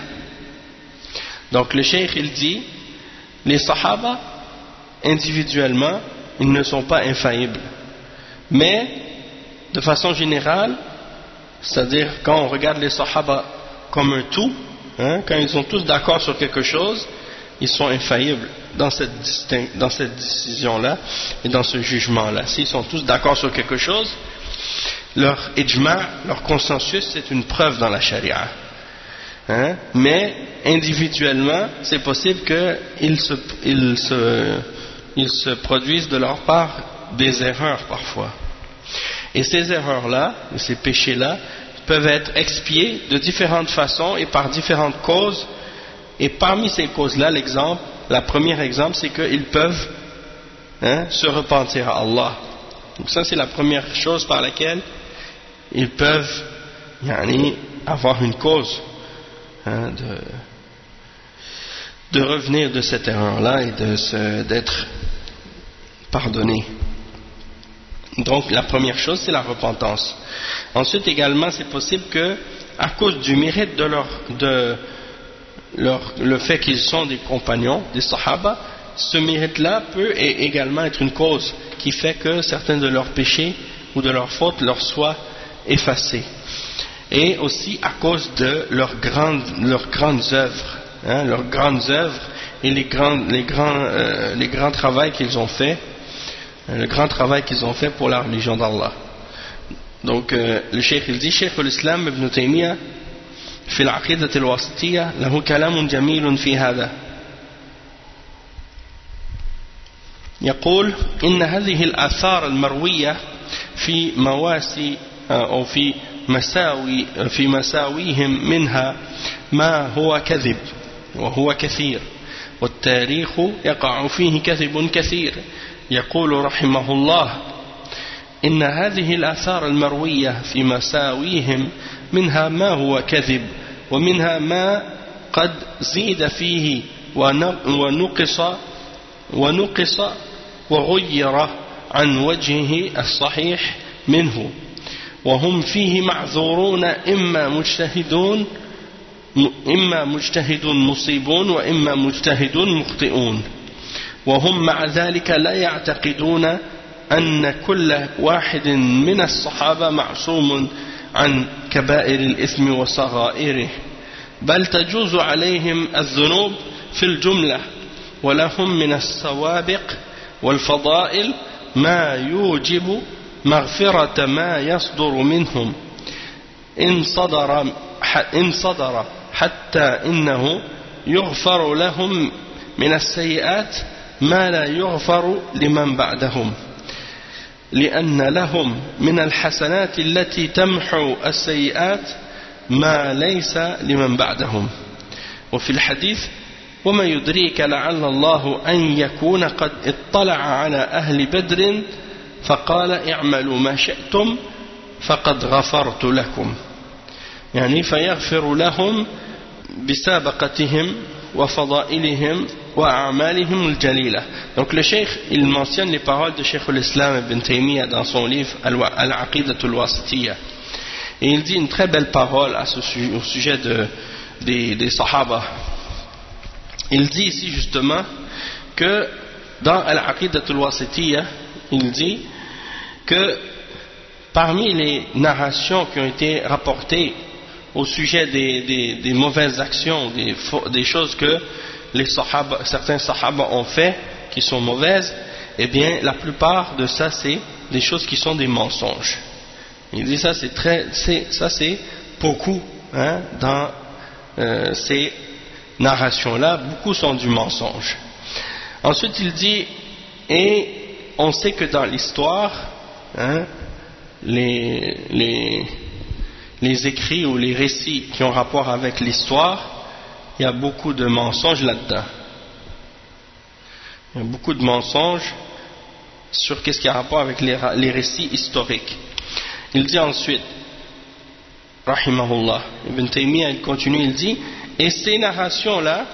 Donc le cheikh il dit, les sahaba individuellement ils ne sont pas infaillibles, mais de façon générale, c'est-à-dire quand on regarde les sahaba comme un tout, hein, quand ils sont tous d'accord sur quelque chose, ils sont infaillibles dans cette, dans cette décision-là et dans ce jugement-là. S'ils sont tous d'accord sur quelque chose, leur ijma', leur consensus, c'est une preuve dans la charia. Hein? Mais individuellement, c'est possible qu'ils se, ils se, ils se produisent de leur part des erreurs parfois. Et ces erreurs-là, ces péchés-là, peuvent être expiés de différentes façons et par différentes causes. Et parmi ces causes-là, l'exemple, la première exemple, c'est qu'ils peuvent hein, se repentir à Allah. Donc ça, c'est la première chose par laquelle ils peuvent yani, avoir une cause. Hein, de, de revenir de cette erreur-là et de se, d'être pardonné. Donc la première chose c'est la repentance. Ensuite également c'est possible que à cause du mérite de leur, de leur, le fait qu'ils sont des compagnons, des sahaba, ce mérite-là peut également être une cause qui fait que certains de leurs péchés ou de leurs fautes leur soient effacés. Et aussi à cause de leurs grandes, leurs grandes œuvres, hein, leurs grandes œuvres et les grands, les grands, euh, les grands travaux qu'ils ont fait, le grand travail qu'ils ont fait pour la religion d'Allah. Donc euh, le cheikh il dit, Cheikh al-Islam ibn Taymiyyah في العقيدة الواسطية له كلام جميل في هذا. يقول إن هذه الآثار المروية في مواسي أو في مساوي في مساويهم منها ما هو كذب وهو كثير، والتاريخ يقع فيه كذب كثير. يقول رحمه الله إن هذه الآثار المروية في مساويهم منها ما هو كذب ومنها ما قد زيد فيه ونقص ونقص وغير عن وجهه الصحيح منه، وهم فيه معذورون إما مجتهدون إما مجتهد مصيبون وإما مجتهد مخطئون، وهم مع ذلك لا يعتقدون أن كل واحد من الصحابة معصوم عن كبائر الإثم وصغائره، بل تجوز عليهم الذنوب في الجملة، ولهم من السوابق والفضائل ما يوجب مغفرة ما يصدر منهم إن صدر, إن صدر حتى إنه يغفر لهم من السيئات ما لا يغفر لمن بعدهم، لأن لهم من الحسنات التي تمحو السيئات ما ليس لمن بعدهم. وفي الحديث وما يدريك لعل الله أن يكون قد اطلع على أهل بدر فقال اعملوا ما شئتم فقد غفرت لكم، يعني فيغفر لهم بسابقتهم وفضائلهم وأعمالهم الجليلة. Donc le cheikh il mentionne les paroles de Cheikh al-Islam ibn Taymiyyah dans son livre Al-Aqidah al-Wasitiyah, et il dit une très belle parole à ce sujet, au sujet de, des, des Sahaba. Il dit ici justement que dans Al-Aqidah al-Wasitiyah, il dit que parmi les narrations qui ont été rapportées au sujet des, des, des mauvaises actions, des, des choses que les sahaba, certains sahaba ont fait qui sont mauvaises, eh bien la plupart de ça c'est des choses qui sont des mensonges. Il dit ça c'est très, c'est, ça c'est beaucoup hein, dans euh, ces narrations là, beaucoup sont du mensonge. Ensuite il dit, et on sait que dans l'histoire hein, les, les les écrits ou les récits qui ont rapport avec l'histoire, il y a beaucoup de mensonges là-dedans. Il y a beaucoup de mensonges sur qu'est-ce qui a rapport avec les, les récits historiques. Il dit ensuite, rahimahullah, Ibn Taymiyyah il continue, il dit, et ces narrations-là,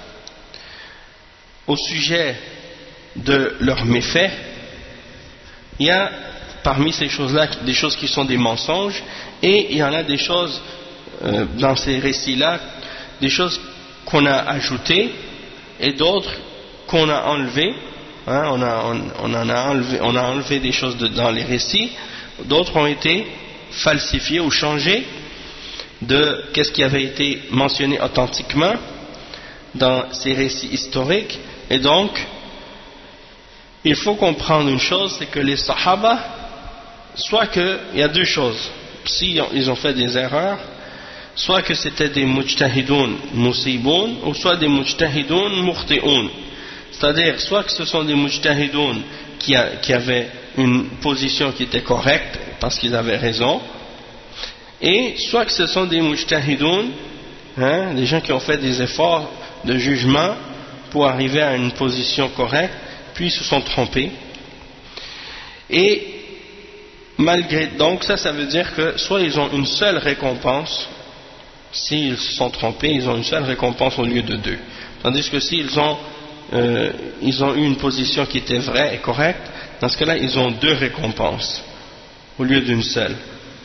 au sujet de leurs méfaits, il y a parmi ces choses-là des choses qui sont des mensonges, et il y en a des choses euh, dans ces récits-là, des choses qu'on a ajoutées et d'autres qu'on a enlevées. Hein, on, a, on, on, en a enlevé, on a enlevé des choses de, dans les récits, d'autres ont été falsifiées ou changées de qu'est-ce qui avait été mentionné authentiquement dans ces récits historiques. Et donc, il faut comprendre une chose, c'est que les Sahaba, soit qu'il y a deux choses, si ils ont fait des erreurs, soit que c'était des mujtahidoun musiboun, ou soit des mujtahidoun mukhti'oun, c'est-à-dire soit que ce sont des mujtahidoun qui, a, qui avaient une position qui était correcte parce qu'ils avaient raison, et soit que ce sont des mujtahidoun, hein, des gens qui ont fait des efforts de jugement pour arriver à une position correcte, puis ils se sont trompés. Et malgré, donc ça, ça veut dire que soit ils ont une seule récompense, s'ils se sont trompés, ils ont une seule récompense au lieu de deux. Tandis que s'ils ont, euh, ils ont eu une position qui était vraie et correcte, dans ce cas-là, ils ont deux récompenses au lieu d'une seule.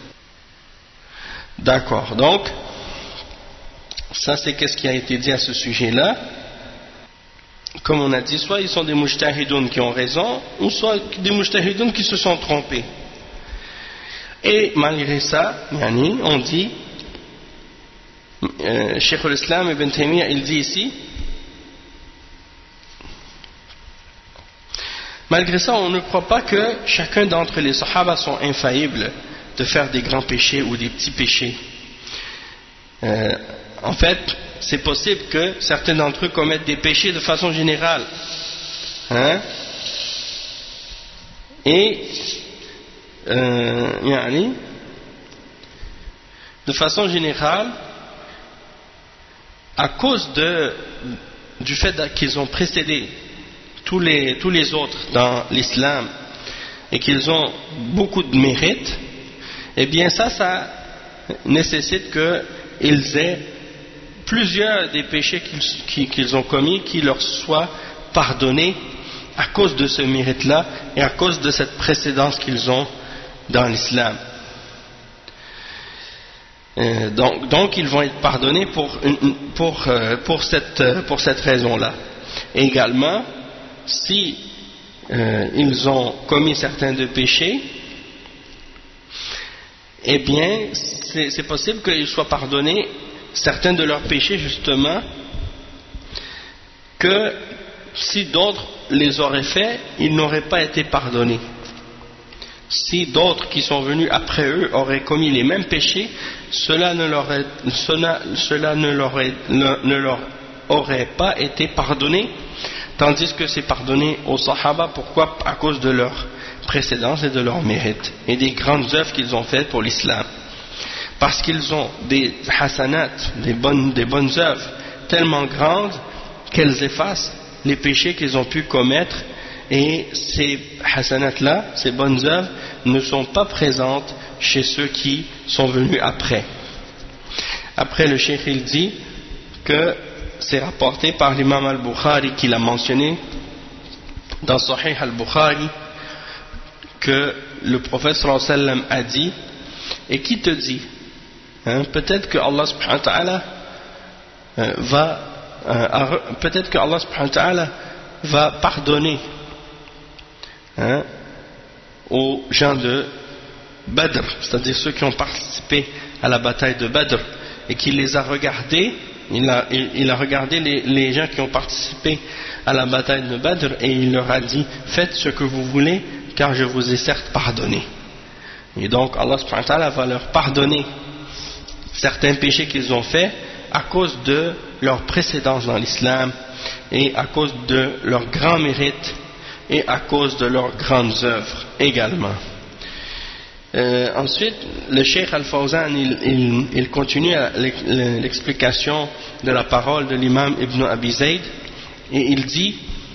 D'accord, donc, ça c'est qu'est-ce qui a été dit à ce sujet-là. comme on a dit, soit ils sont des mujtahidoun qui ont raison, ou soit des mujtahidoun qui se sont trompés. Et malgré ça, yani, on dit, euh, Cheikh al-Islam Ibn Taymiyyah, il dit ici, malgré ça, on ne croit pas que chacun d'entre les sahaba sont infaillibles de faire des grands péchés ou des petits péchés. Euh, en fait, c'est possible que certains d'entre eux commettent des péchés de façon générale. Hein? Et euh, yani, de façon générale, à cause de, du fait qu'ils ont précédé tous les, tous les autres dans l'islam et qu'ils ont beaucoup de mérite, eh bien ça, ça nécessite qu'ils aient plusieurs des péchés qu'ils, qu'ils ont commis qui leur soient pardonnés à cause de ce mérite-là et à cause de cette précédence qu'ils ont dans l'islam. Euh, donc, donc ils vont être pardonnés pour, pour, euh, pour, cette, pour cette raison-là. Et également, si euh, ils ont commis certains de péchés, eh bien, c'est, c'est possible qu'ils soient pardonnés certains de leurs péchés, justement, que si d'autres les auraient faits, ils n'auraient pas été pardonnés. Si d'autres qui sont venus après eux auraient commis les mêmes péchés, cela ne leur, est, cela, cela ne leur, est, ne, ne leur aurait pas été pardonné, tandis que c'est pardonné aux Sahaba. Pourquoi? À cause de leur précédence et de leur mérite et des grandes œuvres qu'ils ont faites pour l'islam. Parce qu'ils ont des hasanat, des bonnes, des bonnes œuvres tellement grandes qu'elles effacent les péchés qu'ils ont pu commettre, et ces hasanat-là, ces bonnes œuvres, ne sont pas présentes chez ceux qui sont venus après. Après, le cheikh il dit que c'est rapporté par l'imam al-Bukhari, qui l'a mentionné dans Sahih al-Bukhari, que le prophète sallallahu alayhi wa sallam a dit, et qui te dit, hein, peut-être que Allah subhanahu wa ta'ala euh, va euh, peut-être que Allah subhanahu wa ta'ala va pardonner, hein, aux gens de Badr, c'est-à-dire ceux qui ont participé à la bataille de Badr, et qu'il les a regardés, il a, il, il a regardé les, les gens qui ont participé à la bataille de Badr, et il leur a dit, faites ce que vous voulez, car je vous ai certes pardonné. Et donc Allah subhanahu wa ta'ala va leur pardonner certains péchés qu'ils ont faits à cause de leur précédence dans l'islam, et à cause de leur grand mérite, et à cause de leurs grandes œuvres également. Euh, ensuite, le Cheikh Al-Fawzan il, il, il continue l'explication de la parole de l'imam Ibn Abi Zayd, et il dit: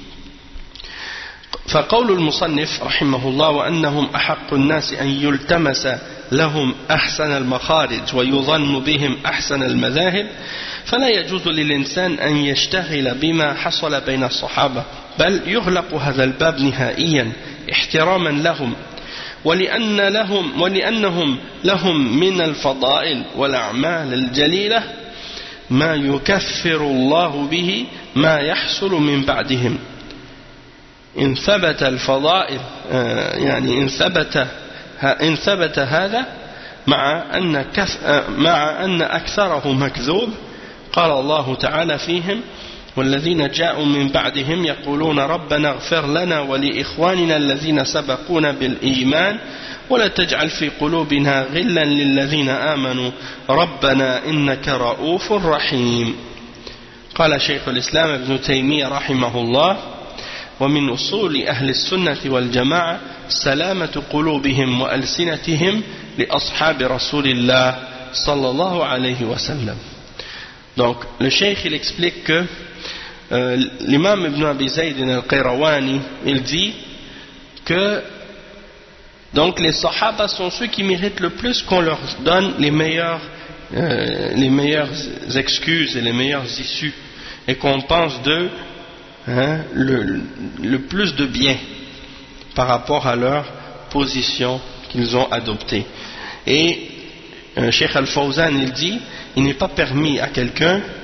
فقول المصنف رحمه الله وأنهم أحق الناس أن يلتمس لهم أحسن المخارج ويظن بهم أحسن المذاهب، فلا يجوز للإنسان أن يشتغل بما حصل بين الصحابة، بل يغلق هذا الباب نهائيا احتراما لهم، ولأن لهم ولأنهم لهم من الفضائل والأعمال الجليلة ما يكفر الله به ما يحصل من بعدهم. إن ثبت الفضائل يعني إن ثبت إن ثبت هذا مع أن مع أن أكثره مكذوب، قال الله تعالى فيهم: والذين جاءوا من بعدهم يقولون ربنا اغفر لنا ولإخواننا الذين سبقونا بالإيمان ولا تجعل في قلوبنا غلا للذين آمنوا ربنا إنك رؤوف رحيم. قال شيخ الإسلام ابن تيمية رحمه الله: ومن أصول أهل السنة والجماعة سلامة قلوبهم وألسنتهم لأصحاب رسول الله صلى الله عليه وسلم. Donc le cheikh il explique que euh, l'imam Ibn Abi Zayd al-Qayrawani il dit que donc les sahaba sont ceux qui méritent le plus qu'on leur donne les meilleures, euh, les meilleures excuses et les meilleures issues, et qu'on pense d'eux hein, le, le plus de bien par rapport à leur position qu'ils ont adoptée. Et euh, Cheikh Al-Fawzan il dit: il n'est pas permis à quelqu'un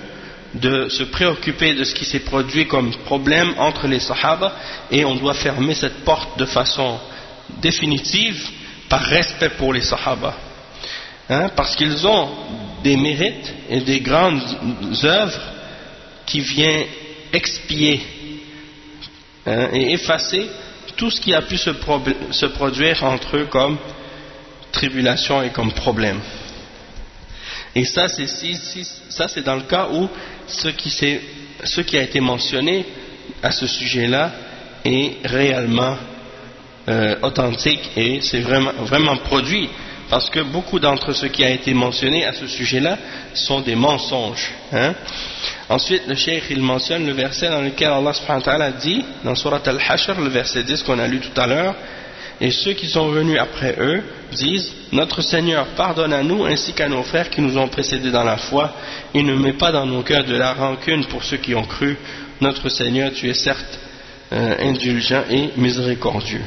de se préoccuper de ce qui s'est produit comme problème entre les Sahaba, et on doit fermer cette porte de façon définitive par respect pour les Sahaba, hein, parce qu'ils ont des mérites et des grandes œuvres qui viennent expier, hein, et effacer tout ce qui a pu se, se produire entre eux comme tribulation et comme problème. Et ça c'est, si, si, ça c'est dans le cas où ce qui, ce qui a été mentionné à ce sujet-là est réellement euh, authentique et c'est vraiment, vraiment produit, parce que beaucoup d'entre ce qui a été mentionné à ce sujet-là sont des mensonges, hein. Ensuite le cheikh il mentionne le verset dans lequel Allah subhanahu wa ta'ala dit dans Surat Al-Hashr, le verset dix qu'on a lu tout à l'heure: et ceux qui sont venus après eux disent: notre Seigneur pardonne à nous ainsi qu'à nos frères qui nous ont précédés dans la foi, et ne met pas dans nos cœurs de la rancune pour ceux qui ont cru. Notre Seigneur, tu es certes euh, indulgent et miséricordieux.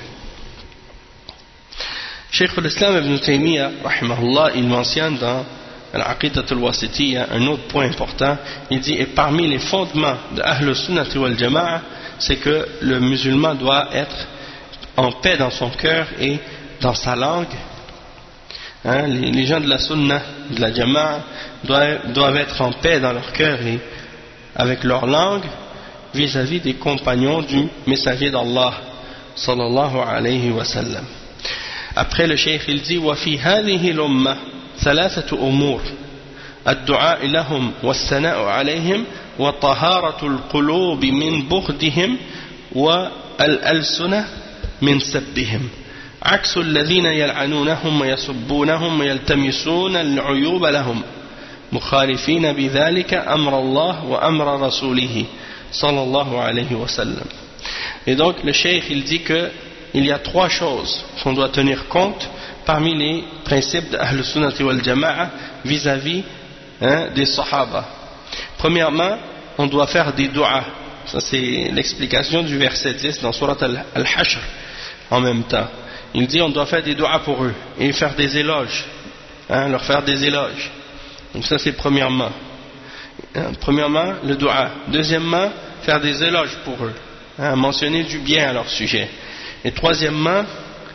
Cheikh al-Islam ibn Taymiyyah rahimahullah, il mentionne dans Al-Aqidat al-Wasitiyya un autre point important. Il dit: et parmi les fondements de Ahl Sunnati wal Jama'a, c'est que le musulman doit être en paix dans son cœur et dans sa langue, hein, les, les gens de la Sunna, de la Jama'a doivent, doivent être en paix dans leur cœur et avec leur langue vis-à-vis des compagnons du messager d'Allah sallallahu alayhi wa sallam. Après le cheikh il dit: وفي هذه الأمة ثلاثة أمور الدعاء لهم والثناء عليهم وطهارة القلوب من بغضهم والألسنة من سبهم عكس الذين يلعنونهم ويسبونهم ويلتمسون العيوب لهم مخالفين بذلك أمر الله وأمر رسوله صلى الله عليه وسلم. Et donc le cheikh il dit que il y a trois choses qu'on doit tenir compte parmi les principes de Ahl Sunnati wal Jama'a vis-à-vis, hein, des Sahaba. Premièrement, on doit faire des du'as. Ça c'est l'explication du verset dix dans Surat Al-Hashr. En même temps, il dit on doit faire des du'as pour eux et faire des éloges, hein, leur faire des éloges. Donc ça c'est premièrement. Hein, premièrement le du'a. Deuxièmement, faire des éloges pour eux, hein, mentionner du bien à leur sujet. Et troisièmement,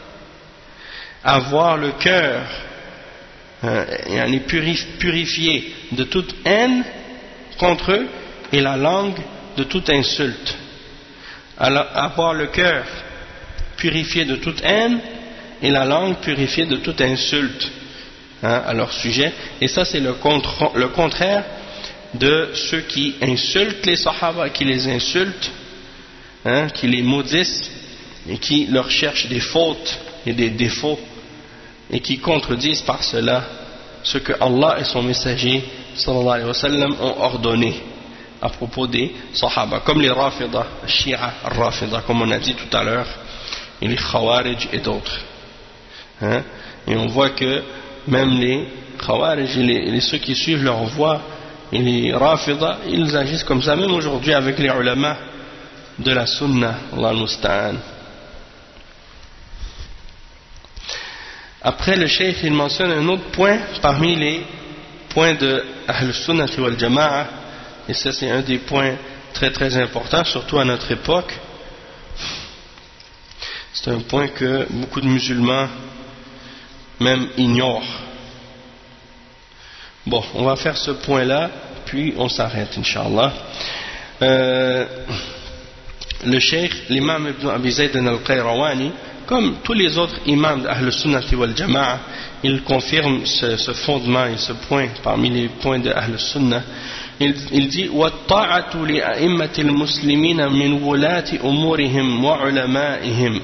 avoir le cœur hein, purifié de toute haine contre eux et la langue de toute insulte. Alors, avoir le cœur purifié de toute haine et la langue purifiée de toute insulte, hein, à leur sujet. Et ça c'est le, contre, le contraire de ceux qui insultent les Sahaba, qui les insultent, hein, qui les maudissent et qui leur cherchent des fautes et des défauts et qui contredisent par cela ce que Allah et son messager sallallahu alayhi wa sallam ont ordonné à propos des Sahaba, comme les Rafida, Shia Rafida, comme on a dit tout à l'heure, et les Khawarij et d'autres, hein? Et on voit que même les Khawarij et les, les ceux qui suivent leur voie et les Rafida, ils agissent comme ça même aujourd'hui avec les ulama de la Sunna, Allah al-Musta'an. Après le cheikh il mentionne un autre point parmi les points de Ahl Sunnati wal Jama'a, et ça c'est un des points très très importants, surtout à notre époque. C'est un point que beaucoup de musulmans même ignorent. Bon, on va faire ce point là puis on s'arrête Inch'Allah. euh, le cheikh, l'imam Ibn Abi Zayd al-Qayrawani, comme tous les autres imams d'Ahl Sunnati wal Jama'a, il confirme ce, ce fondement et ce point parmi les points de Ahl Sunnah. Il, il dit: وَالطَّاعَةُ لِأَئِمَّةِ الْمُسْلِمِينَ مِنْ وُلَاةِ أُمُورِهِمْ وَعُلَمَائِهِمْ.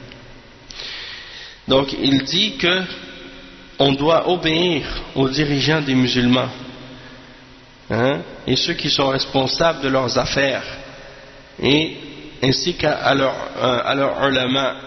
Donc il dit que on doit obéir aux dirigeants des musulmans, hein, et ceux qui sont responsables de leurs affaires, et ainsi qu'à leurs à leur ulama.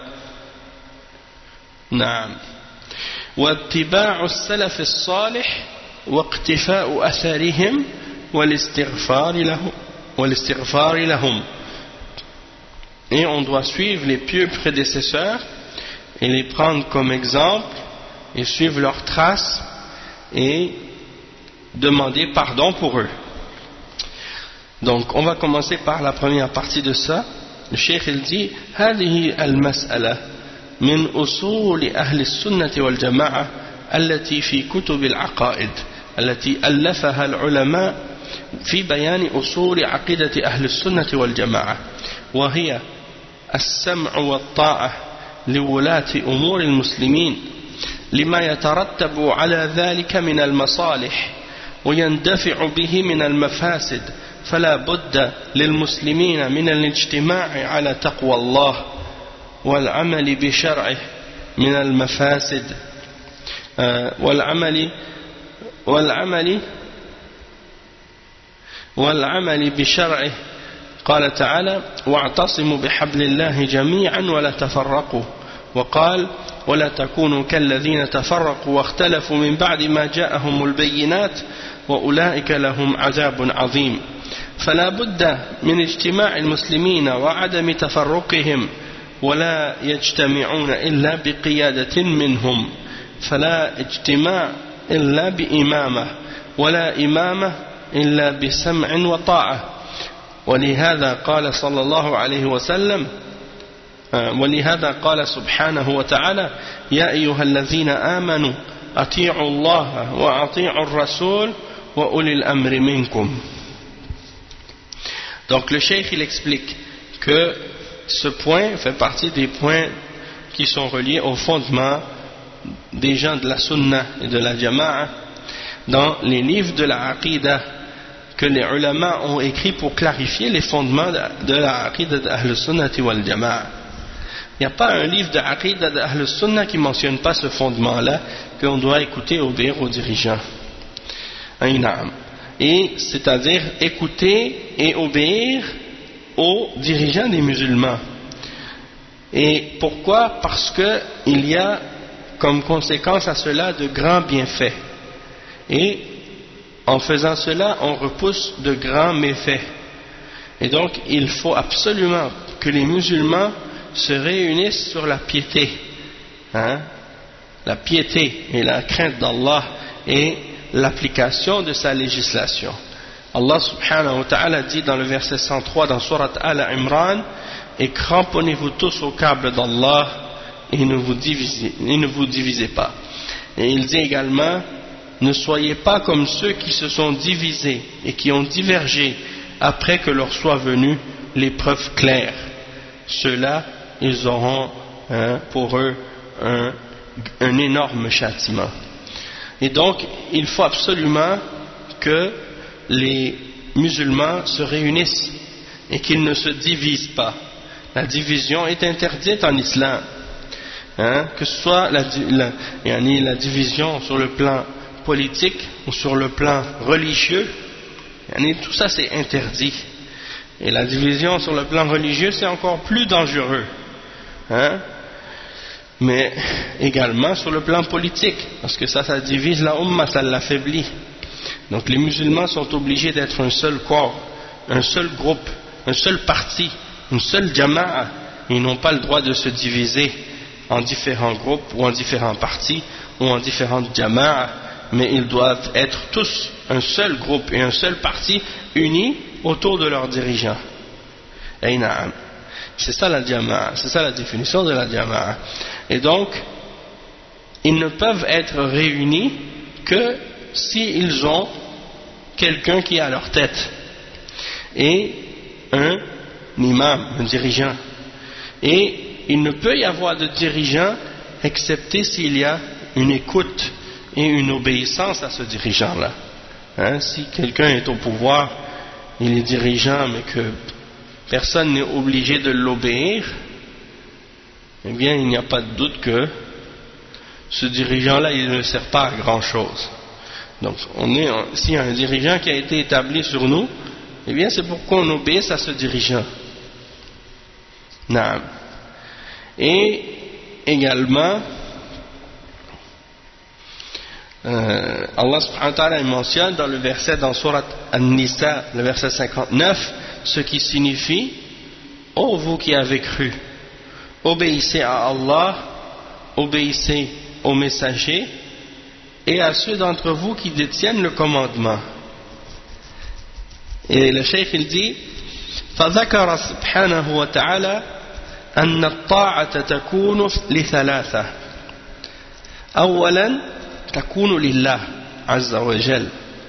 نعم. واتباع السلف الصالح واقتفاء أثرهم والاستغفار لهم والاستغفار لهم. Et on doit suivre les pieux prédécesseurs et les prendre comme exemple et suivre leurs traces et demander pardon pour eux. Donc on va commencer par la première partie de ça. Le cheikh il dit هذه المسألة من أصول أهل السنة والجماعة التي في كتب العقائد التي ألفها العلماء في بيان أصول عقيدة أهل السنة والجماعة وهي السمع والطاعة لولاة أمور المسلمين لما يترتب على ذلك من المصالح ويندفع به من المفاسد فلا بد للمسلمين من الاجتماع على تقوى الله والعمل بشرعه من المفاسد والعمل والعمل والعمل بشرعه قال تعالى واعتصموا بحبل الله جميعا ولا تفرقوا وقال ولا تكونوا كالذين تفرقوا واختلفوا من بعد ما جاءهم البينات وأولئك لهم عذاب عظيم فلا بد من اجتماع المسلمين وعدم تفرقهم ولا يجتمعون إلا بقيادة منهم فلا اجتماع إلا بإمامة ولا إمامة إلا بسمع وطاعة ولهذا قال صلى الله عليه وسلم ولهذا قال سبحانه وتعالى يا أيها الذين آمنوا أطيعوا الله وأطيعوا الرسول وأولي الأمر منكم. Donc le cheikh il explique que ce point fait partie des points qui sont reliés au fondement des gens de la sunna et de la jama'a dans les livres de la aqidah que les ulama ont écrit pour clarifier les fondements de la aqidah d'Ahl Sunnati wal Jama'a. Il n'y a pas un livre de aqidah d'Ahl Sunna qui ne mentionne pas ce fondement-là qu'on doit écouter et obéir aux dirigeants. Et c'est-à-dire écouter et obéir aux dirigeants des musulmans. Et pourquoi? Parce qu'il y a comme conséquence à cela de grands bienfaits. Et en faisant cela, on repousse de grands méfaits. Et donc, il faut absolument que les musulmans se réunissent sur la piété. Hein? La piété et la crainte d'Allah et l'application de sa législation. Allah subhanahu wa ta'ala dit dans le verset cent trois dans Surat Al-Imran et cramponnez-vous tous au câble d'Allah et ne vous divisez, et ne vous divisez pas. Et il dit également ne soyez pas comme ceux qui se sont divisés et qui ont divergé après que leur soit venue les preuves claires. Ceux-là, ils auront hein, pour eux un, un énorme châtiment. Et donc, il faut absolument que les musulmans se réunissent et qu'ils ne se divisent pas. La division est interdite en islam. Hein, que ce soit la, la, la division sur le plan politique ou sur le plan religieux, tout ça c'est interdit. Et la division sur le plan religieux c'est encore plus dangereux. Hein? Mais également sur le plan politique, parce que ça, ça divise la Ummah, ça l'affaiblit. Donc les musulmans sont obligés d'être un seul corps, un seul groupe, un seul parti, une seule jama'a. Ils n'ont pas le droit de se diviser en différents groupes ou en différents partis ou en différentes jama'a, mais ils doivent être tous un seul groupe et un seul parti unis autour de leurs dirigeants. Ayna'am. C'est ça la jama'a, c'est ça la définition de la jama'a. Et donc, ils ne peuvent être réunis que s'ils ont quelqu'un qui est à leur tête et un imam, un dirigeant. Et il ne peut y avoir de dirigeant excepté s'il y a une écoute et une obéissance à ce dirigeant-là. Hein, si quelqu'un est au pouvoir, il est dirigeant, mais que personne n'est obligé de l'obéir, eh bien, il n'y a pas de doute que ce dirigeant-là, il ne sert pas à grand-chose. Donc, on est, s'il y a un dirigeant qui a été établi sur nous, eh bien, c'est pour qu'on obéisse à ce dirigeant. Naam. Et également, euh, Allah subhanahu wa ta'ala mentionne dans le verset dans Surat An-Nisa, le verset cinquante-neuf, ce qui signifie « Ô vous qui avez cru, obéissez à Allah, obéissez aux messagers et à ceux d'entre vous qui détiennent le commandement. » Et le cheikh il dit فذكر سبحانه وتعالى أن الطاعة تكون لثلاثة. أولا تكون لله عز وجل،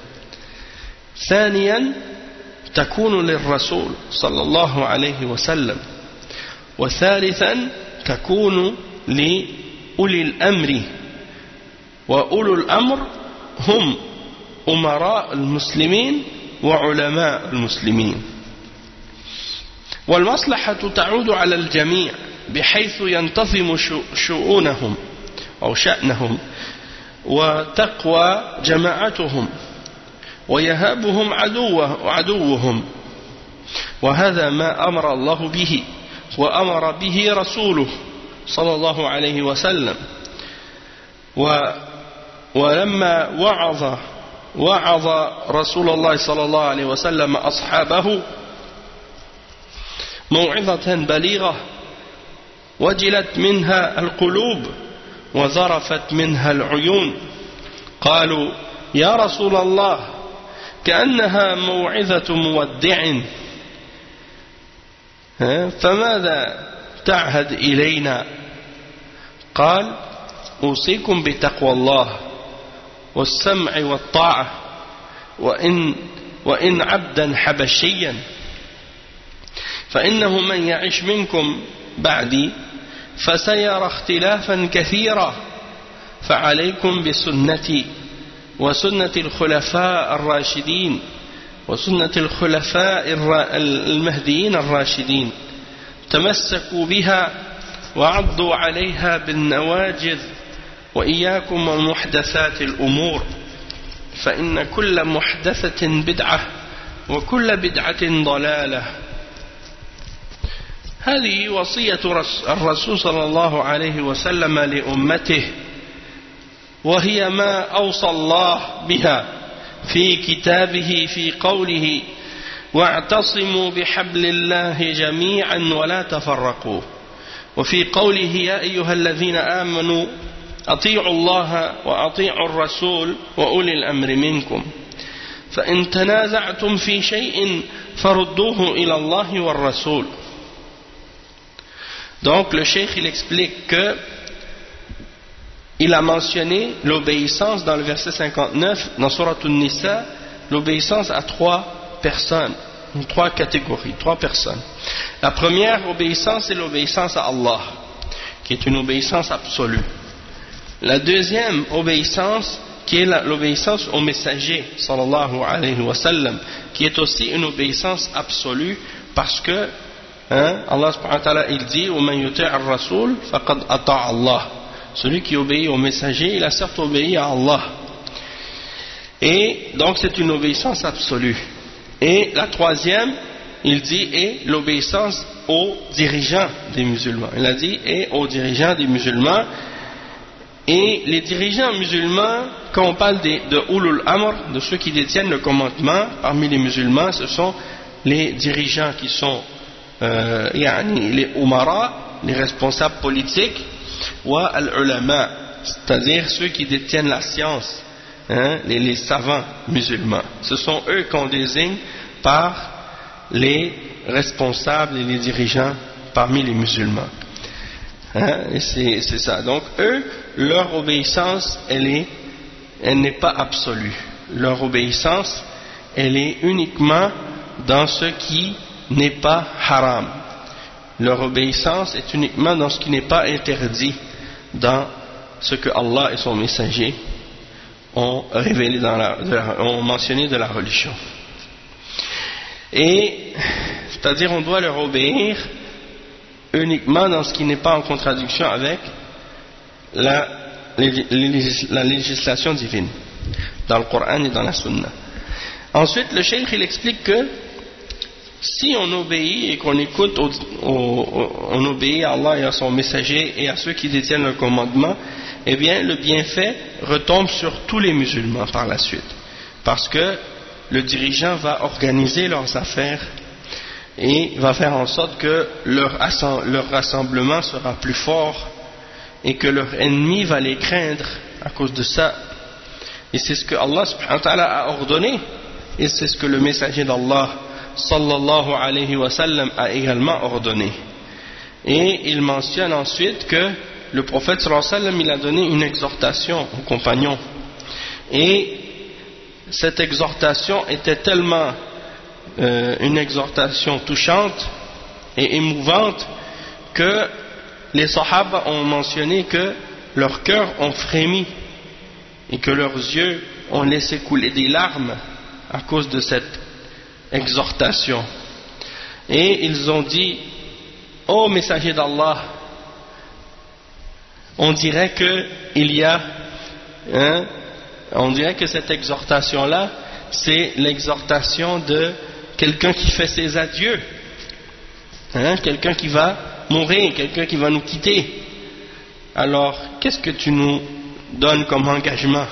ثانيا تكون للرسول صلى الله عليه وسلم، وثالثا تكون لأولي الأمر، وأولو الأمر هم أمراء المسلمين وعلماء المسلمين. والمصلحة تعود على الجميع بحيث ينتظم شؤونهم أو شأنهم وتقوى جماعتهم ويهابهم عدوه عدوهم، وهذا ما أمر الله به وأمر به رسوله صلى الله عليه وسلم. ولما وعظ وعظ رسول الله صلى الله عليه وسلم أصحابه موعظة بليغة وجلت منها القلوب وذرفت منها العيون، قالوا يا رسول الله كأنها موعظة مودع، فماذا تعهد إلينا؟ قال أوصيكم بتقوى الله والسمع والطاعة، وإن, وإن عبدا حبشيا، فإنه من يعش منكم بعدي فسيرى اختلافا كثيرا، فعليكم بسنتي وسنة الخلفاء الراشدين وسنة الخلفاء المهديين الراشدين، تمسكوا بها وعضوا عليها بالنواجذ، وإياكم ومحدثات الأمور، فإن كل محدثة بدعة وكل بدعة ضلالة. هذه وصية الرسول صلى الله عليه وسلم لأمته، وهي ما أوصى الله بها في كتابه في قوله واعتصموا بحبل الله جميعا ولا تفرقوا، وفي قوله يا أيها الذين آمنوا أطيعوا الله وأطيعوا الرسول وأولي الأمر منكم، فإن تنازعتم في شيء فردوه إلى الله والرسول. Donc le cheikh il explique que il a mentionné l'obéissance dans le verset cinquante-neuf dans Surat An-Nisa, l'obéissance à trois personnes, trois catégories, trois personnes. La première obéissance c'est l'obéissance à Allah, qui est une obéissance absolue. La deuxième obéissance qui est l'obéissance au messager sallallahu alayhi wa sallam, qui est aussi une obéissance absolue parce que hein, Allah subhanahu wa ta'ala il dit وَمَنْ يُطِعْ الرَّسُولِ فَقَدْ أَطَاعَ اللَّهِ, celui qui obéit au messager il a certes obéi à Allah. Et donc c'est une obéissance absolue. Et la troisième il dit est l'obéissance aux dirigeants des musulmans. Il a dit et aux dirigeants des musulmans. Et les dirigeants musulmans, quand on parle de, de Ulul Amr, de ceux qui détiennent le commandement parmi les musulmans, ce sont les dirigeants qui sont euh, yani, les umara, les responsables politiques, ou al-ulama, c'est-à-dire ceux qui détiennent la science, hein, les, les savants musulmans. Ce sont eux qu'on désigne par les responsables et les dirigeants parmi les musulmans. Hein, et c'est, c'est ça. Donc eux, leur obéissance, elle est, elle n'est pas absolue. Leur obéissance, elle est uniquement dans ce qui n'est pas haram. Leur obéissance est uniquement dans ce qui n'est pas interdit, dans ce que Allah et son messager ont révélé dans la, de la, ont mentionné de la religion. Et c'est-à-dire on doit leur obéir uniquement dans ce qui n'est pas en contradiction avec la, la législation divine dans le Coran et dans la Sunna. Ensuite le cheikh il explique que si on obéit et qu'on écoute au, au, on obéit à Allah et à son messager et à ceux qui détiennent le commandement, eh bien le bienfait retombe sur tous les musulmans par la suite, parce que le dirigeant va organiser leurs affaires et va faire en sorte que leur, leur rassemblement sera plus fort et que leur ennemi va les craindre à cause de ça. Et c'est ce que Allah subhanahu wa ta'ala a ordonné et c'est ce que le messager d'Allah sallallahu alayhi wa sallam a également ordonné. Et il mentionne ensuite que le prophète sallallahu alayhi wa sallam il a donné une exhortation aux compagnons, et cette exhortation était tellement euh, une exhortation touchante et émouvante que les sahaba ont mentionné que leurs cœurs ont frémi et que leurs yeux ont laissé couler des larmes à cause de cette exhortation. Et ils ont dit: ô messager d'Allah, on dirait que il y a hein, on dirait que cette exhortation là c'est l'exhortation de quelqu'un qui fait ses adieux, hein, quelqu'un qui va mourir, quelqu'un qui va nous quitter. Alors qu'est-ce que tu nous donnes comme engagement?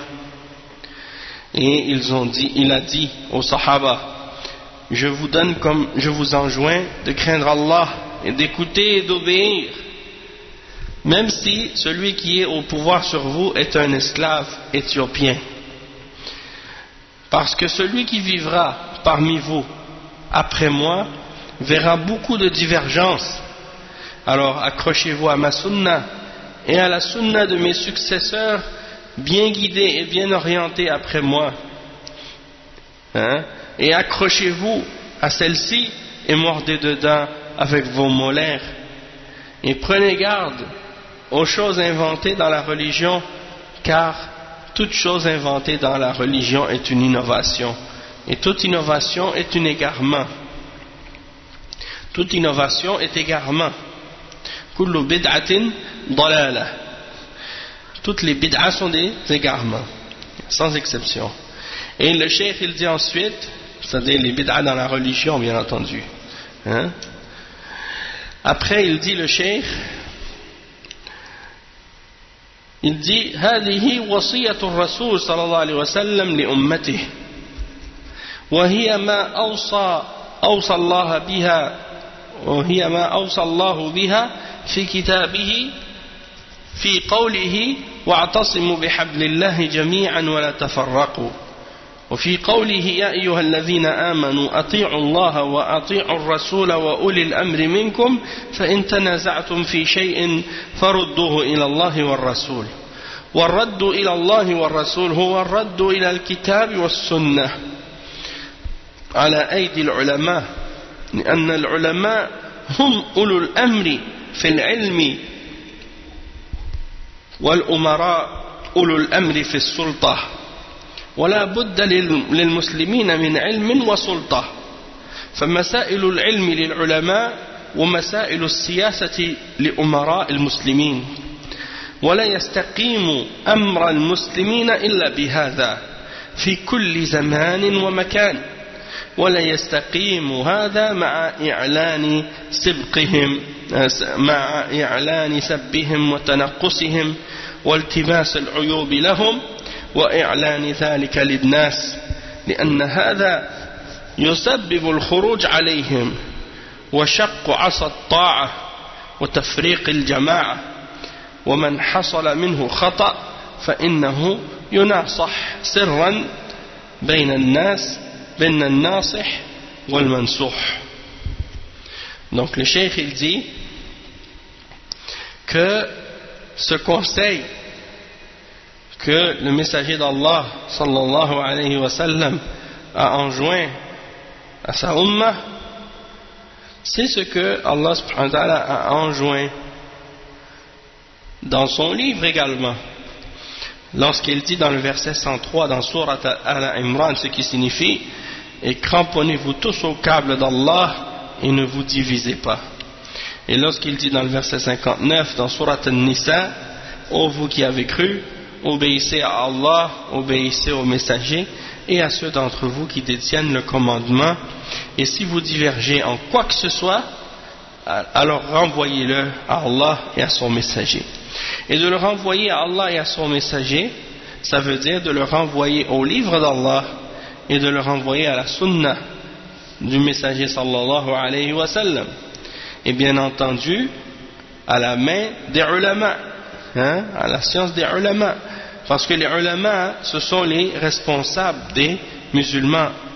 Et ils ont dit, il a dit aux Sahaba: je vous donne comme, je vous enjoins de craindre Allah et d'écouter et d'obéir, même si celui qui est au pouvoir sur vous est un esclave éthiopien. Parce que celui qui vivra parmi vous après moi verra beaucoup de divergences. Alors accrochez-vous à ma sunna et à la sunna de mes successeurs, bien guidés et bien orientés après moi, hein? Et accrochez-vous à celle-ci et mordez dedans avec vos molaires, et prenez garde aux choses inventées dans la religion, car toute chose inventée dans la religion est une innovation, et toute innovation est un égarement. Toute innovation est égarement. Kullu bid'atin dalala. Toutes les bid'as sont des égarements, sans exception. Et le cheikh il dit ensuite, c'est-à-dire les bid'as dans la religion, bien entendu, hein? Après il dit le cheikh, il dit: هذه وصية الرسول صلى الله عليه وسلم لأمته وهي ما أوصى أوصى الله بها وهي ما أوصى الله بها في كتابه في قوله واعتصموا بحبل الله جميعا ولا تفرقوا، وفي قوله يا أيها الذين آمنوا أطيعوا الله وأطيعوا الرسول وأولي الأمر منكم فإن تنازعتم في شيء فردوه إلى الله والرسول، والرد إلى الله والرسول هو الرد إلى الكتاب والسنة على أيدي العلماء، لأن العلماء هم أولو الأمر في العلم والأمراء أولو الأمر في السلطة، ولا بد للمسلمين من علم وسلطة، فمسائل العلم للعلماء ومسائل السياسة لأمراء المسلمين، ولا يستقيم أمر المسلمين إلا بهذا في كل زمان ومكان، ولا يستقيم هذا مع إعلان سبقهم مع إعلان سبهم وتنقصهم والتماس العيوب لهم وإعلان ذلك للناس، لأن هذا يسبب الخروج عليهم وشق عصا الطاعة وتفريق الجماعة، ومن حصل منه خطأ فإنه يناصح سرا بين الناس بين الناصح والمنصوح. Donc le cheikh il dit que ce conseil que le messager d'Allah sallallahu alayhi wa sallam a enjoint à sa ummah, c'est ce que Allah subhanahu wa ta'ala a enjoint dans son livre également, lorsqu'il dit dans le verset cent trois dans Surat Al-Imran, ce qui signifie: et cramponnez-vous tous au câble d'Allah et ne vous divisez pas. Et lorsqu'il dit dans le verset cinquante-neuf dans Surat An-Nisa: ô vous qui avez cru, obéissez à Allah, obéissez aux messagers et à ceux d'entre vous qui détiennent le commandement, et si vous divergez en quoi que ce soit, alors renvoyez-le à Allah et à son messager. Et de le renvoyer à Allah et à son messager, ça veut dire de le renvoyer au livre d'Allah et de le renvoyer à la sunna du messager sallallahu alayhi wa sallam, et bien entendu à la main des ulama, hein, à la science des ulama, parce que les ulama ce sont les responsables des musulmans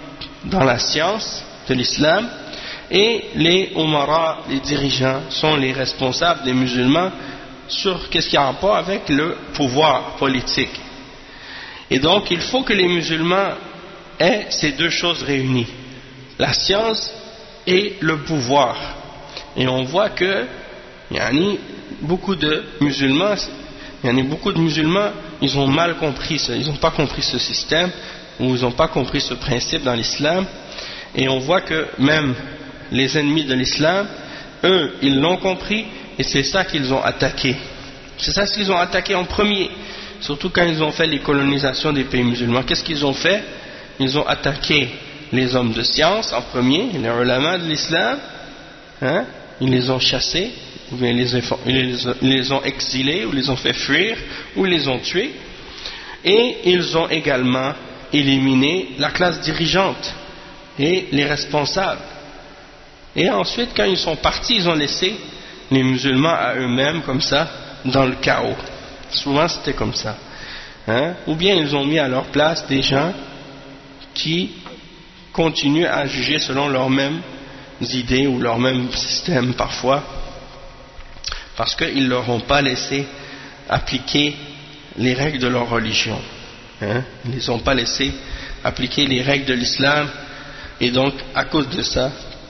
dans la science de l'islam, et les Umara, les dirigeants, sont les responsables des musulmans sur qu'est-ce qui a rapport avec le pouvoir politique. Et donc il faut que les musulmans aient ces deux choses réunies, la science et le pouvoir. Et on voit que yani, beaucoup de musulmans yani, beaucoup de musulmans ils ont mal compris ça, ils n'ont pas compris ce système, ou ils n'ont pas compris ce principe dans l'islam. Et on voit que même les ennemis de l'islam, eux, ils l'ont compris, et c'est ça qu'ils ont attaqué. C'est ça ce qu'ils ont attaqué en premier, surtout quand ils ont fait les colonisations des pays musulmans. Qu'est-ce qu'ils ont fait? Ils ont attaqué les hommes de science en premier, les ulama de l'islam, hein? Ils les ont chassés, ou bien ils les, ils les ont exilés, ou les ont fait fuir, ou ils les ont tués, et ils ont également éliminé la classe dirigeante et les responsables. Et ensuite, quand ils sont partis, ils ont laissé les musulmans à eux-mêmes, comme ça, dans le chaos. Souvent, c'était comme ça. Hein? Ou bien ils ont mis à leur place des gens qui continuent à juger selon leurs mêmes idées ou leur même système parfois, parce qu'ils ne leur ont pas laissé appliquer les règles de leur religion. Hein? Ils ne les ont pas laissé appliquer les règles de l'islam, et donc à cause de ça,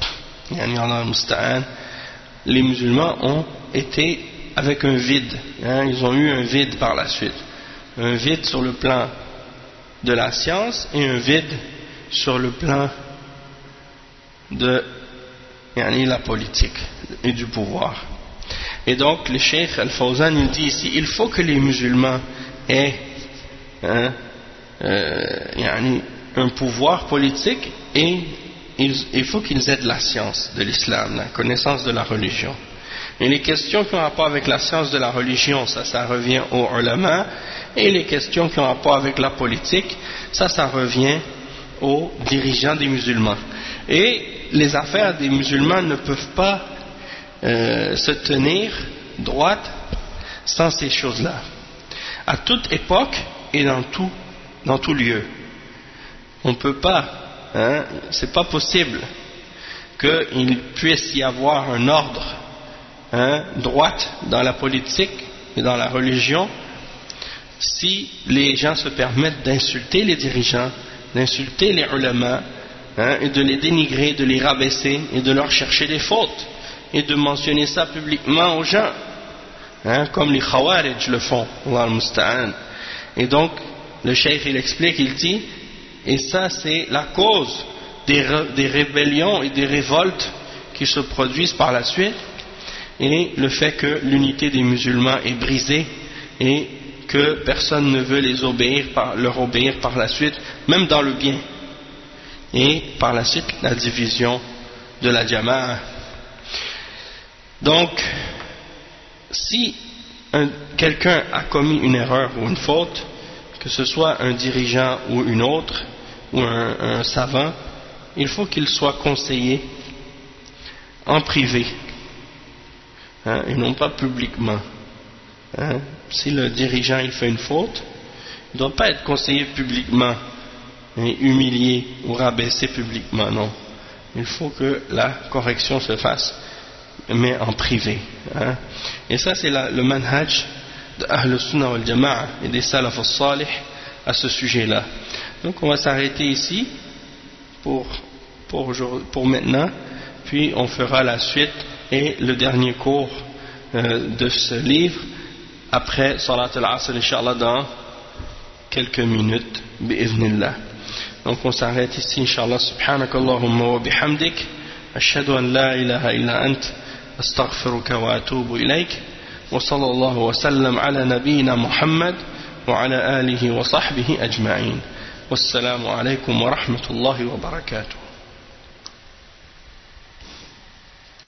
les musulmans ont été avec un vide, hein? Ils ont eu un vide par la suite, un vide sur le plan de la science et un vide sur le plan de yani, la politique et du pouvoir. Et donc le cheikh Al-Fawzan il dit ici, il faut que les musulmans aient hein, euh, yani, un pouvoir politique, et il, il faut qu'ils aient de la science de l'islam, la connaissance de la religion. Et les questions qui ont rapport avec la science de la religion, ça, ça revient aux ulama, et les questions qui ont rapport avec la politique, ça, ça revient aux dirigeants des musulmans. Et les affaires des musulmans ne peuvent pas euh, se tenir droites sans ces choses-là. À toute époque et dans tout, dans tout lieu. On ne peut pas, hein, c'est pas possible qu'il puisse y avoir un ordre hein, droite dans la politique et dans la religion si les gens se permettent d'insulter les dirigeants, d'insulter les ulama, hein, et de les dénigrer, de les rabaisser et de leur chercher des fautes et de mentionner ça publiquement aux gens, hein, comme les Khawarij le font, Allah al-Musta'an. Et donc le cheikh il explique, il dit, et ça c'est la cause des, des rébellions et des révoltes qui se produisent par la suite, et le fait que l'unité des musulmans est brisée et que personne ne veut les obéir par, leur obéir par la suite, même dans le bien, et par la suite la division de la Jama'a. Donc si quelqu'un a commis une erreur ou une faute, que ce soit un dirigeant ou une autre, ou un, un savant, il faut qu'il soit conseillé en privé, hein, et non pas publiquement. Hein. Si le dirigeant il fait une faute, il ne doit pas être conseillé publiquement, et humilié ou rabaissé publiquement, non. Il faut que la correction se fasse, mais en privé. Hein. Et ça c'est la, le manhaj de Ahl Sunnah wal Jama'a et des Salaf al-Salih à ce sujet-là. Donc on va s'arrêter ici pour, pour, pour maintenant, puis on fera la suite et le dernier cours euh, de ce livre après Salat al-Asr, Inch'Allah, dans quelques minutes, bi'idhnillah. Donc on s'arrête ici, Inch'Allah. Subhanakallahumma wa bihamdik, ashhadu an la ilaha illa ant, astaghfiruka wa atubu ilayk, wa sallallahu wa sallam ala nabiyyina Muhammad wa ala alihi wa sahbihi ajma'in. Wassalamu alaykum wa rahmatullahi wa barakatuh.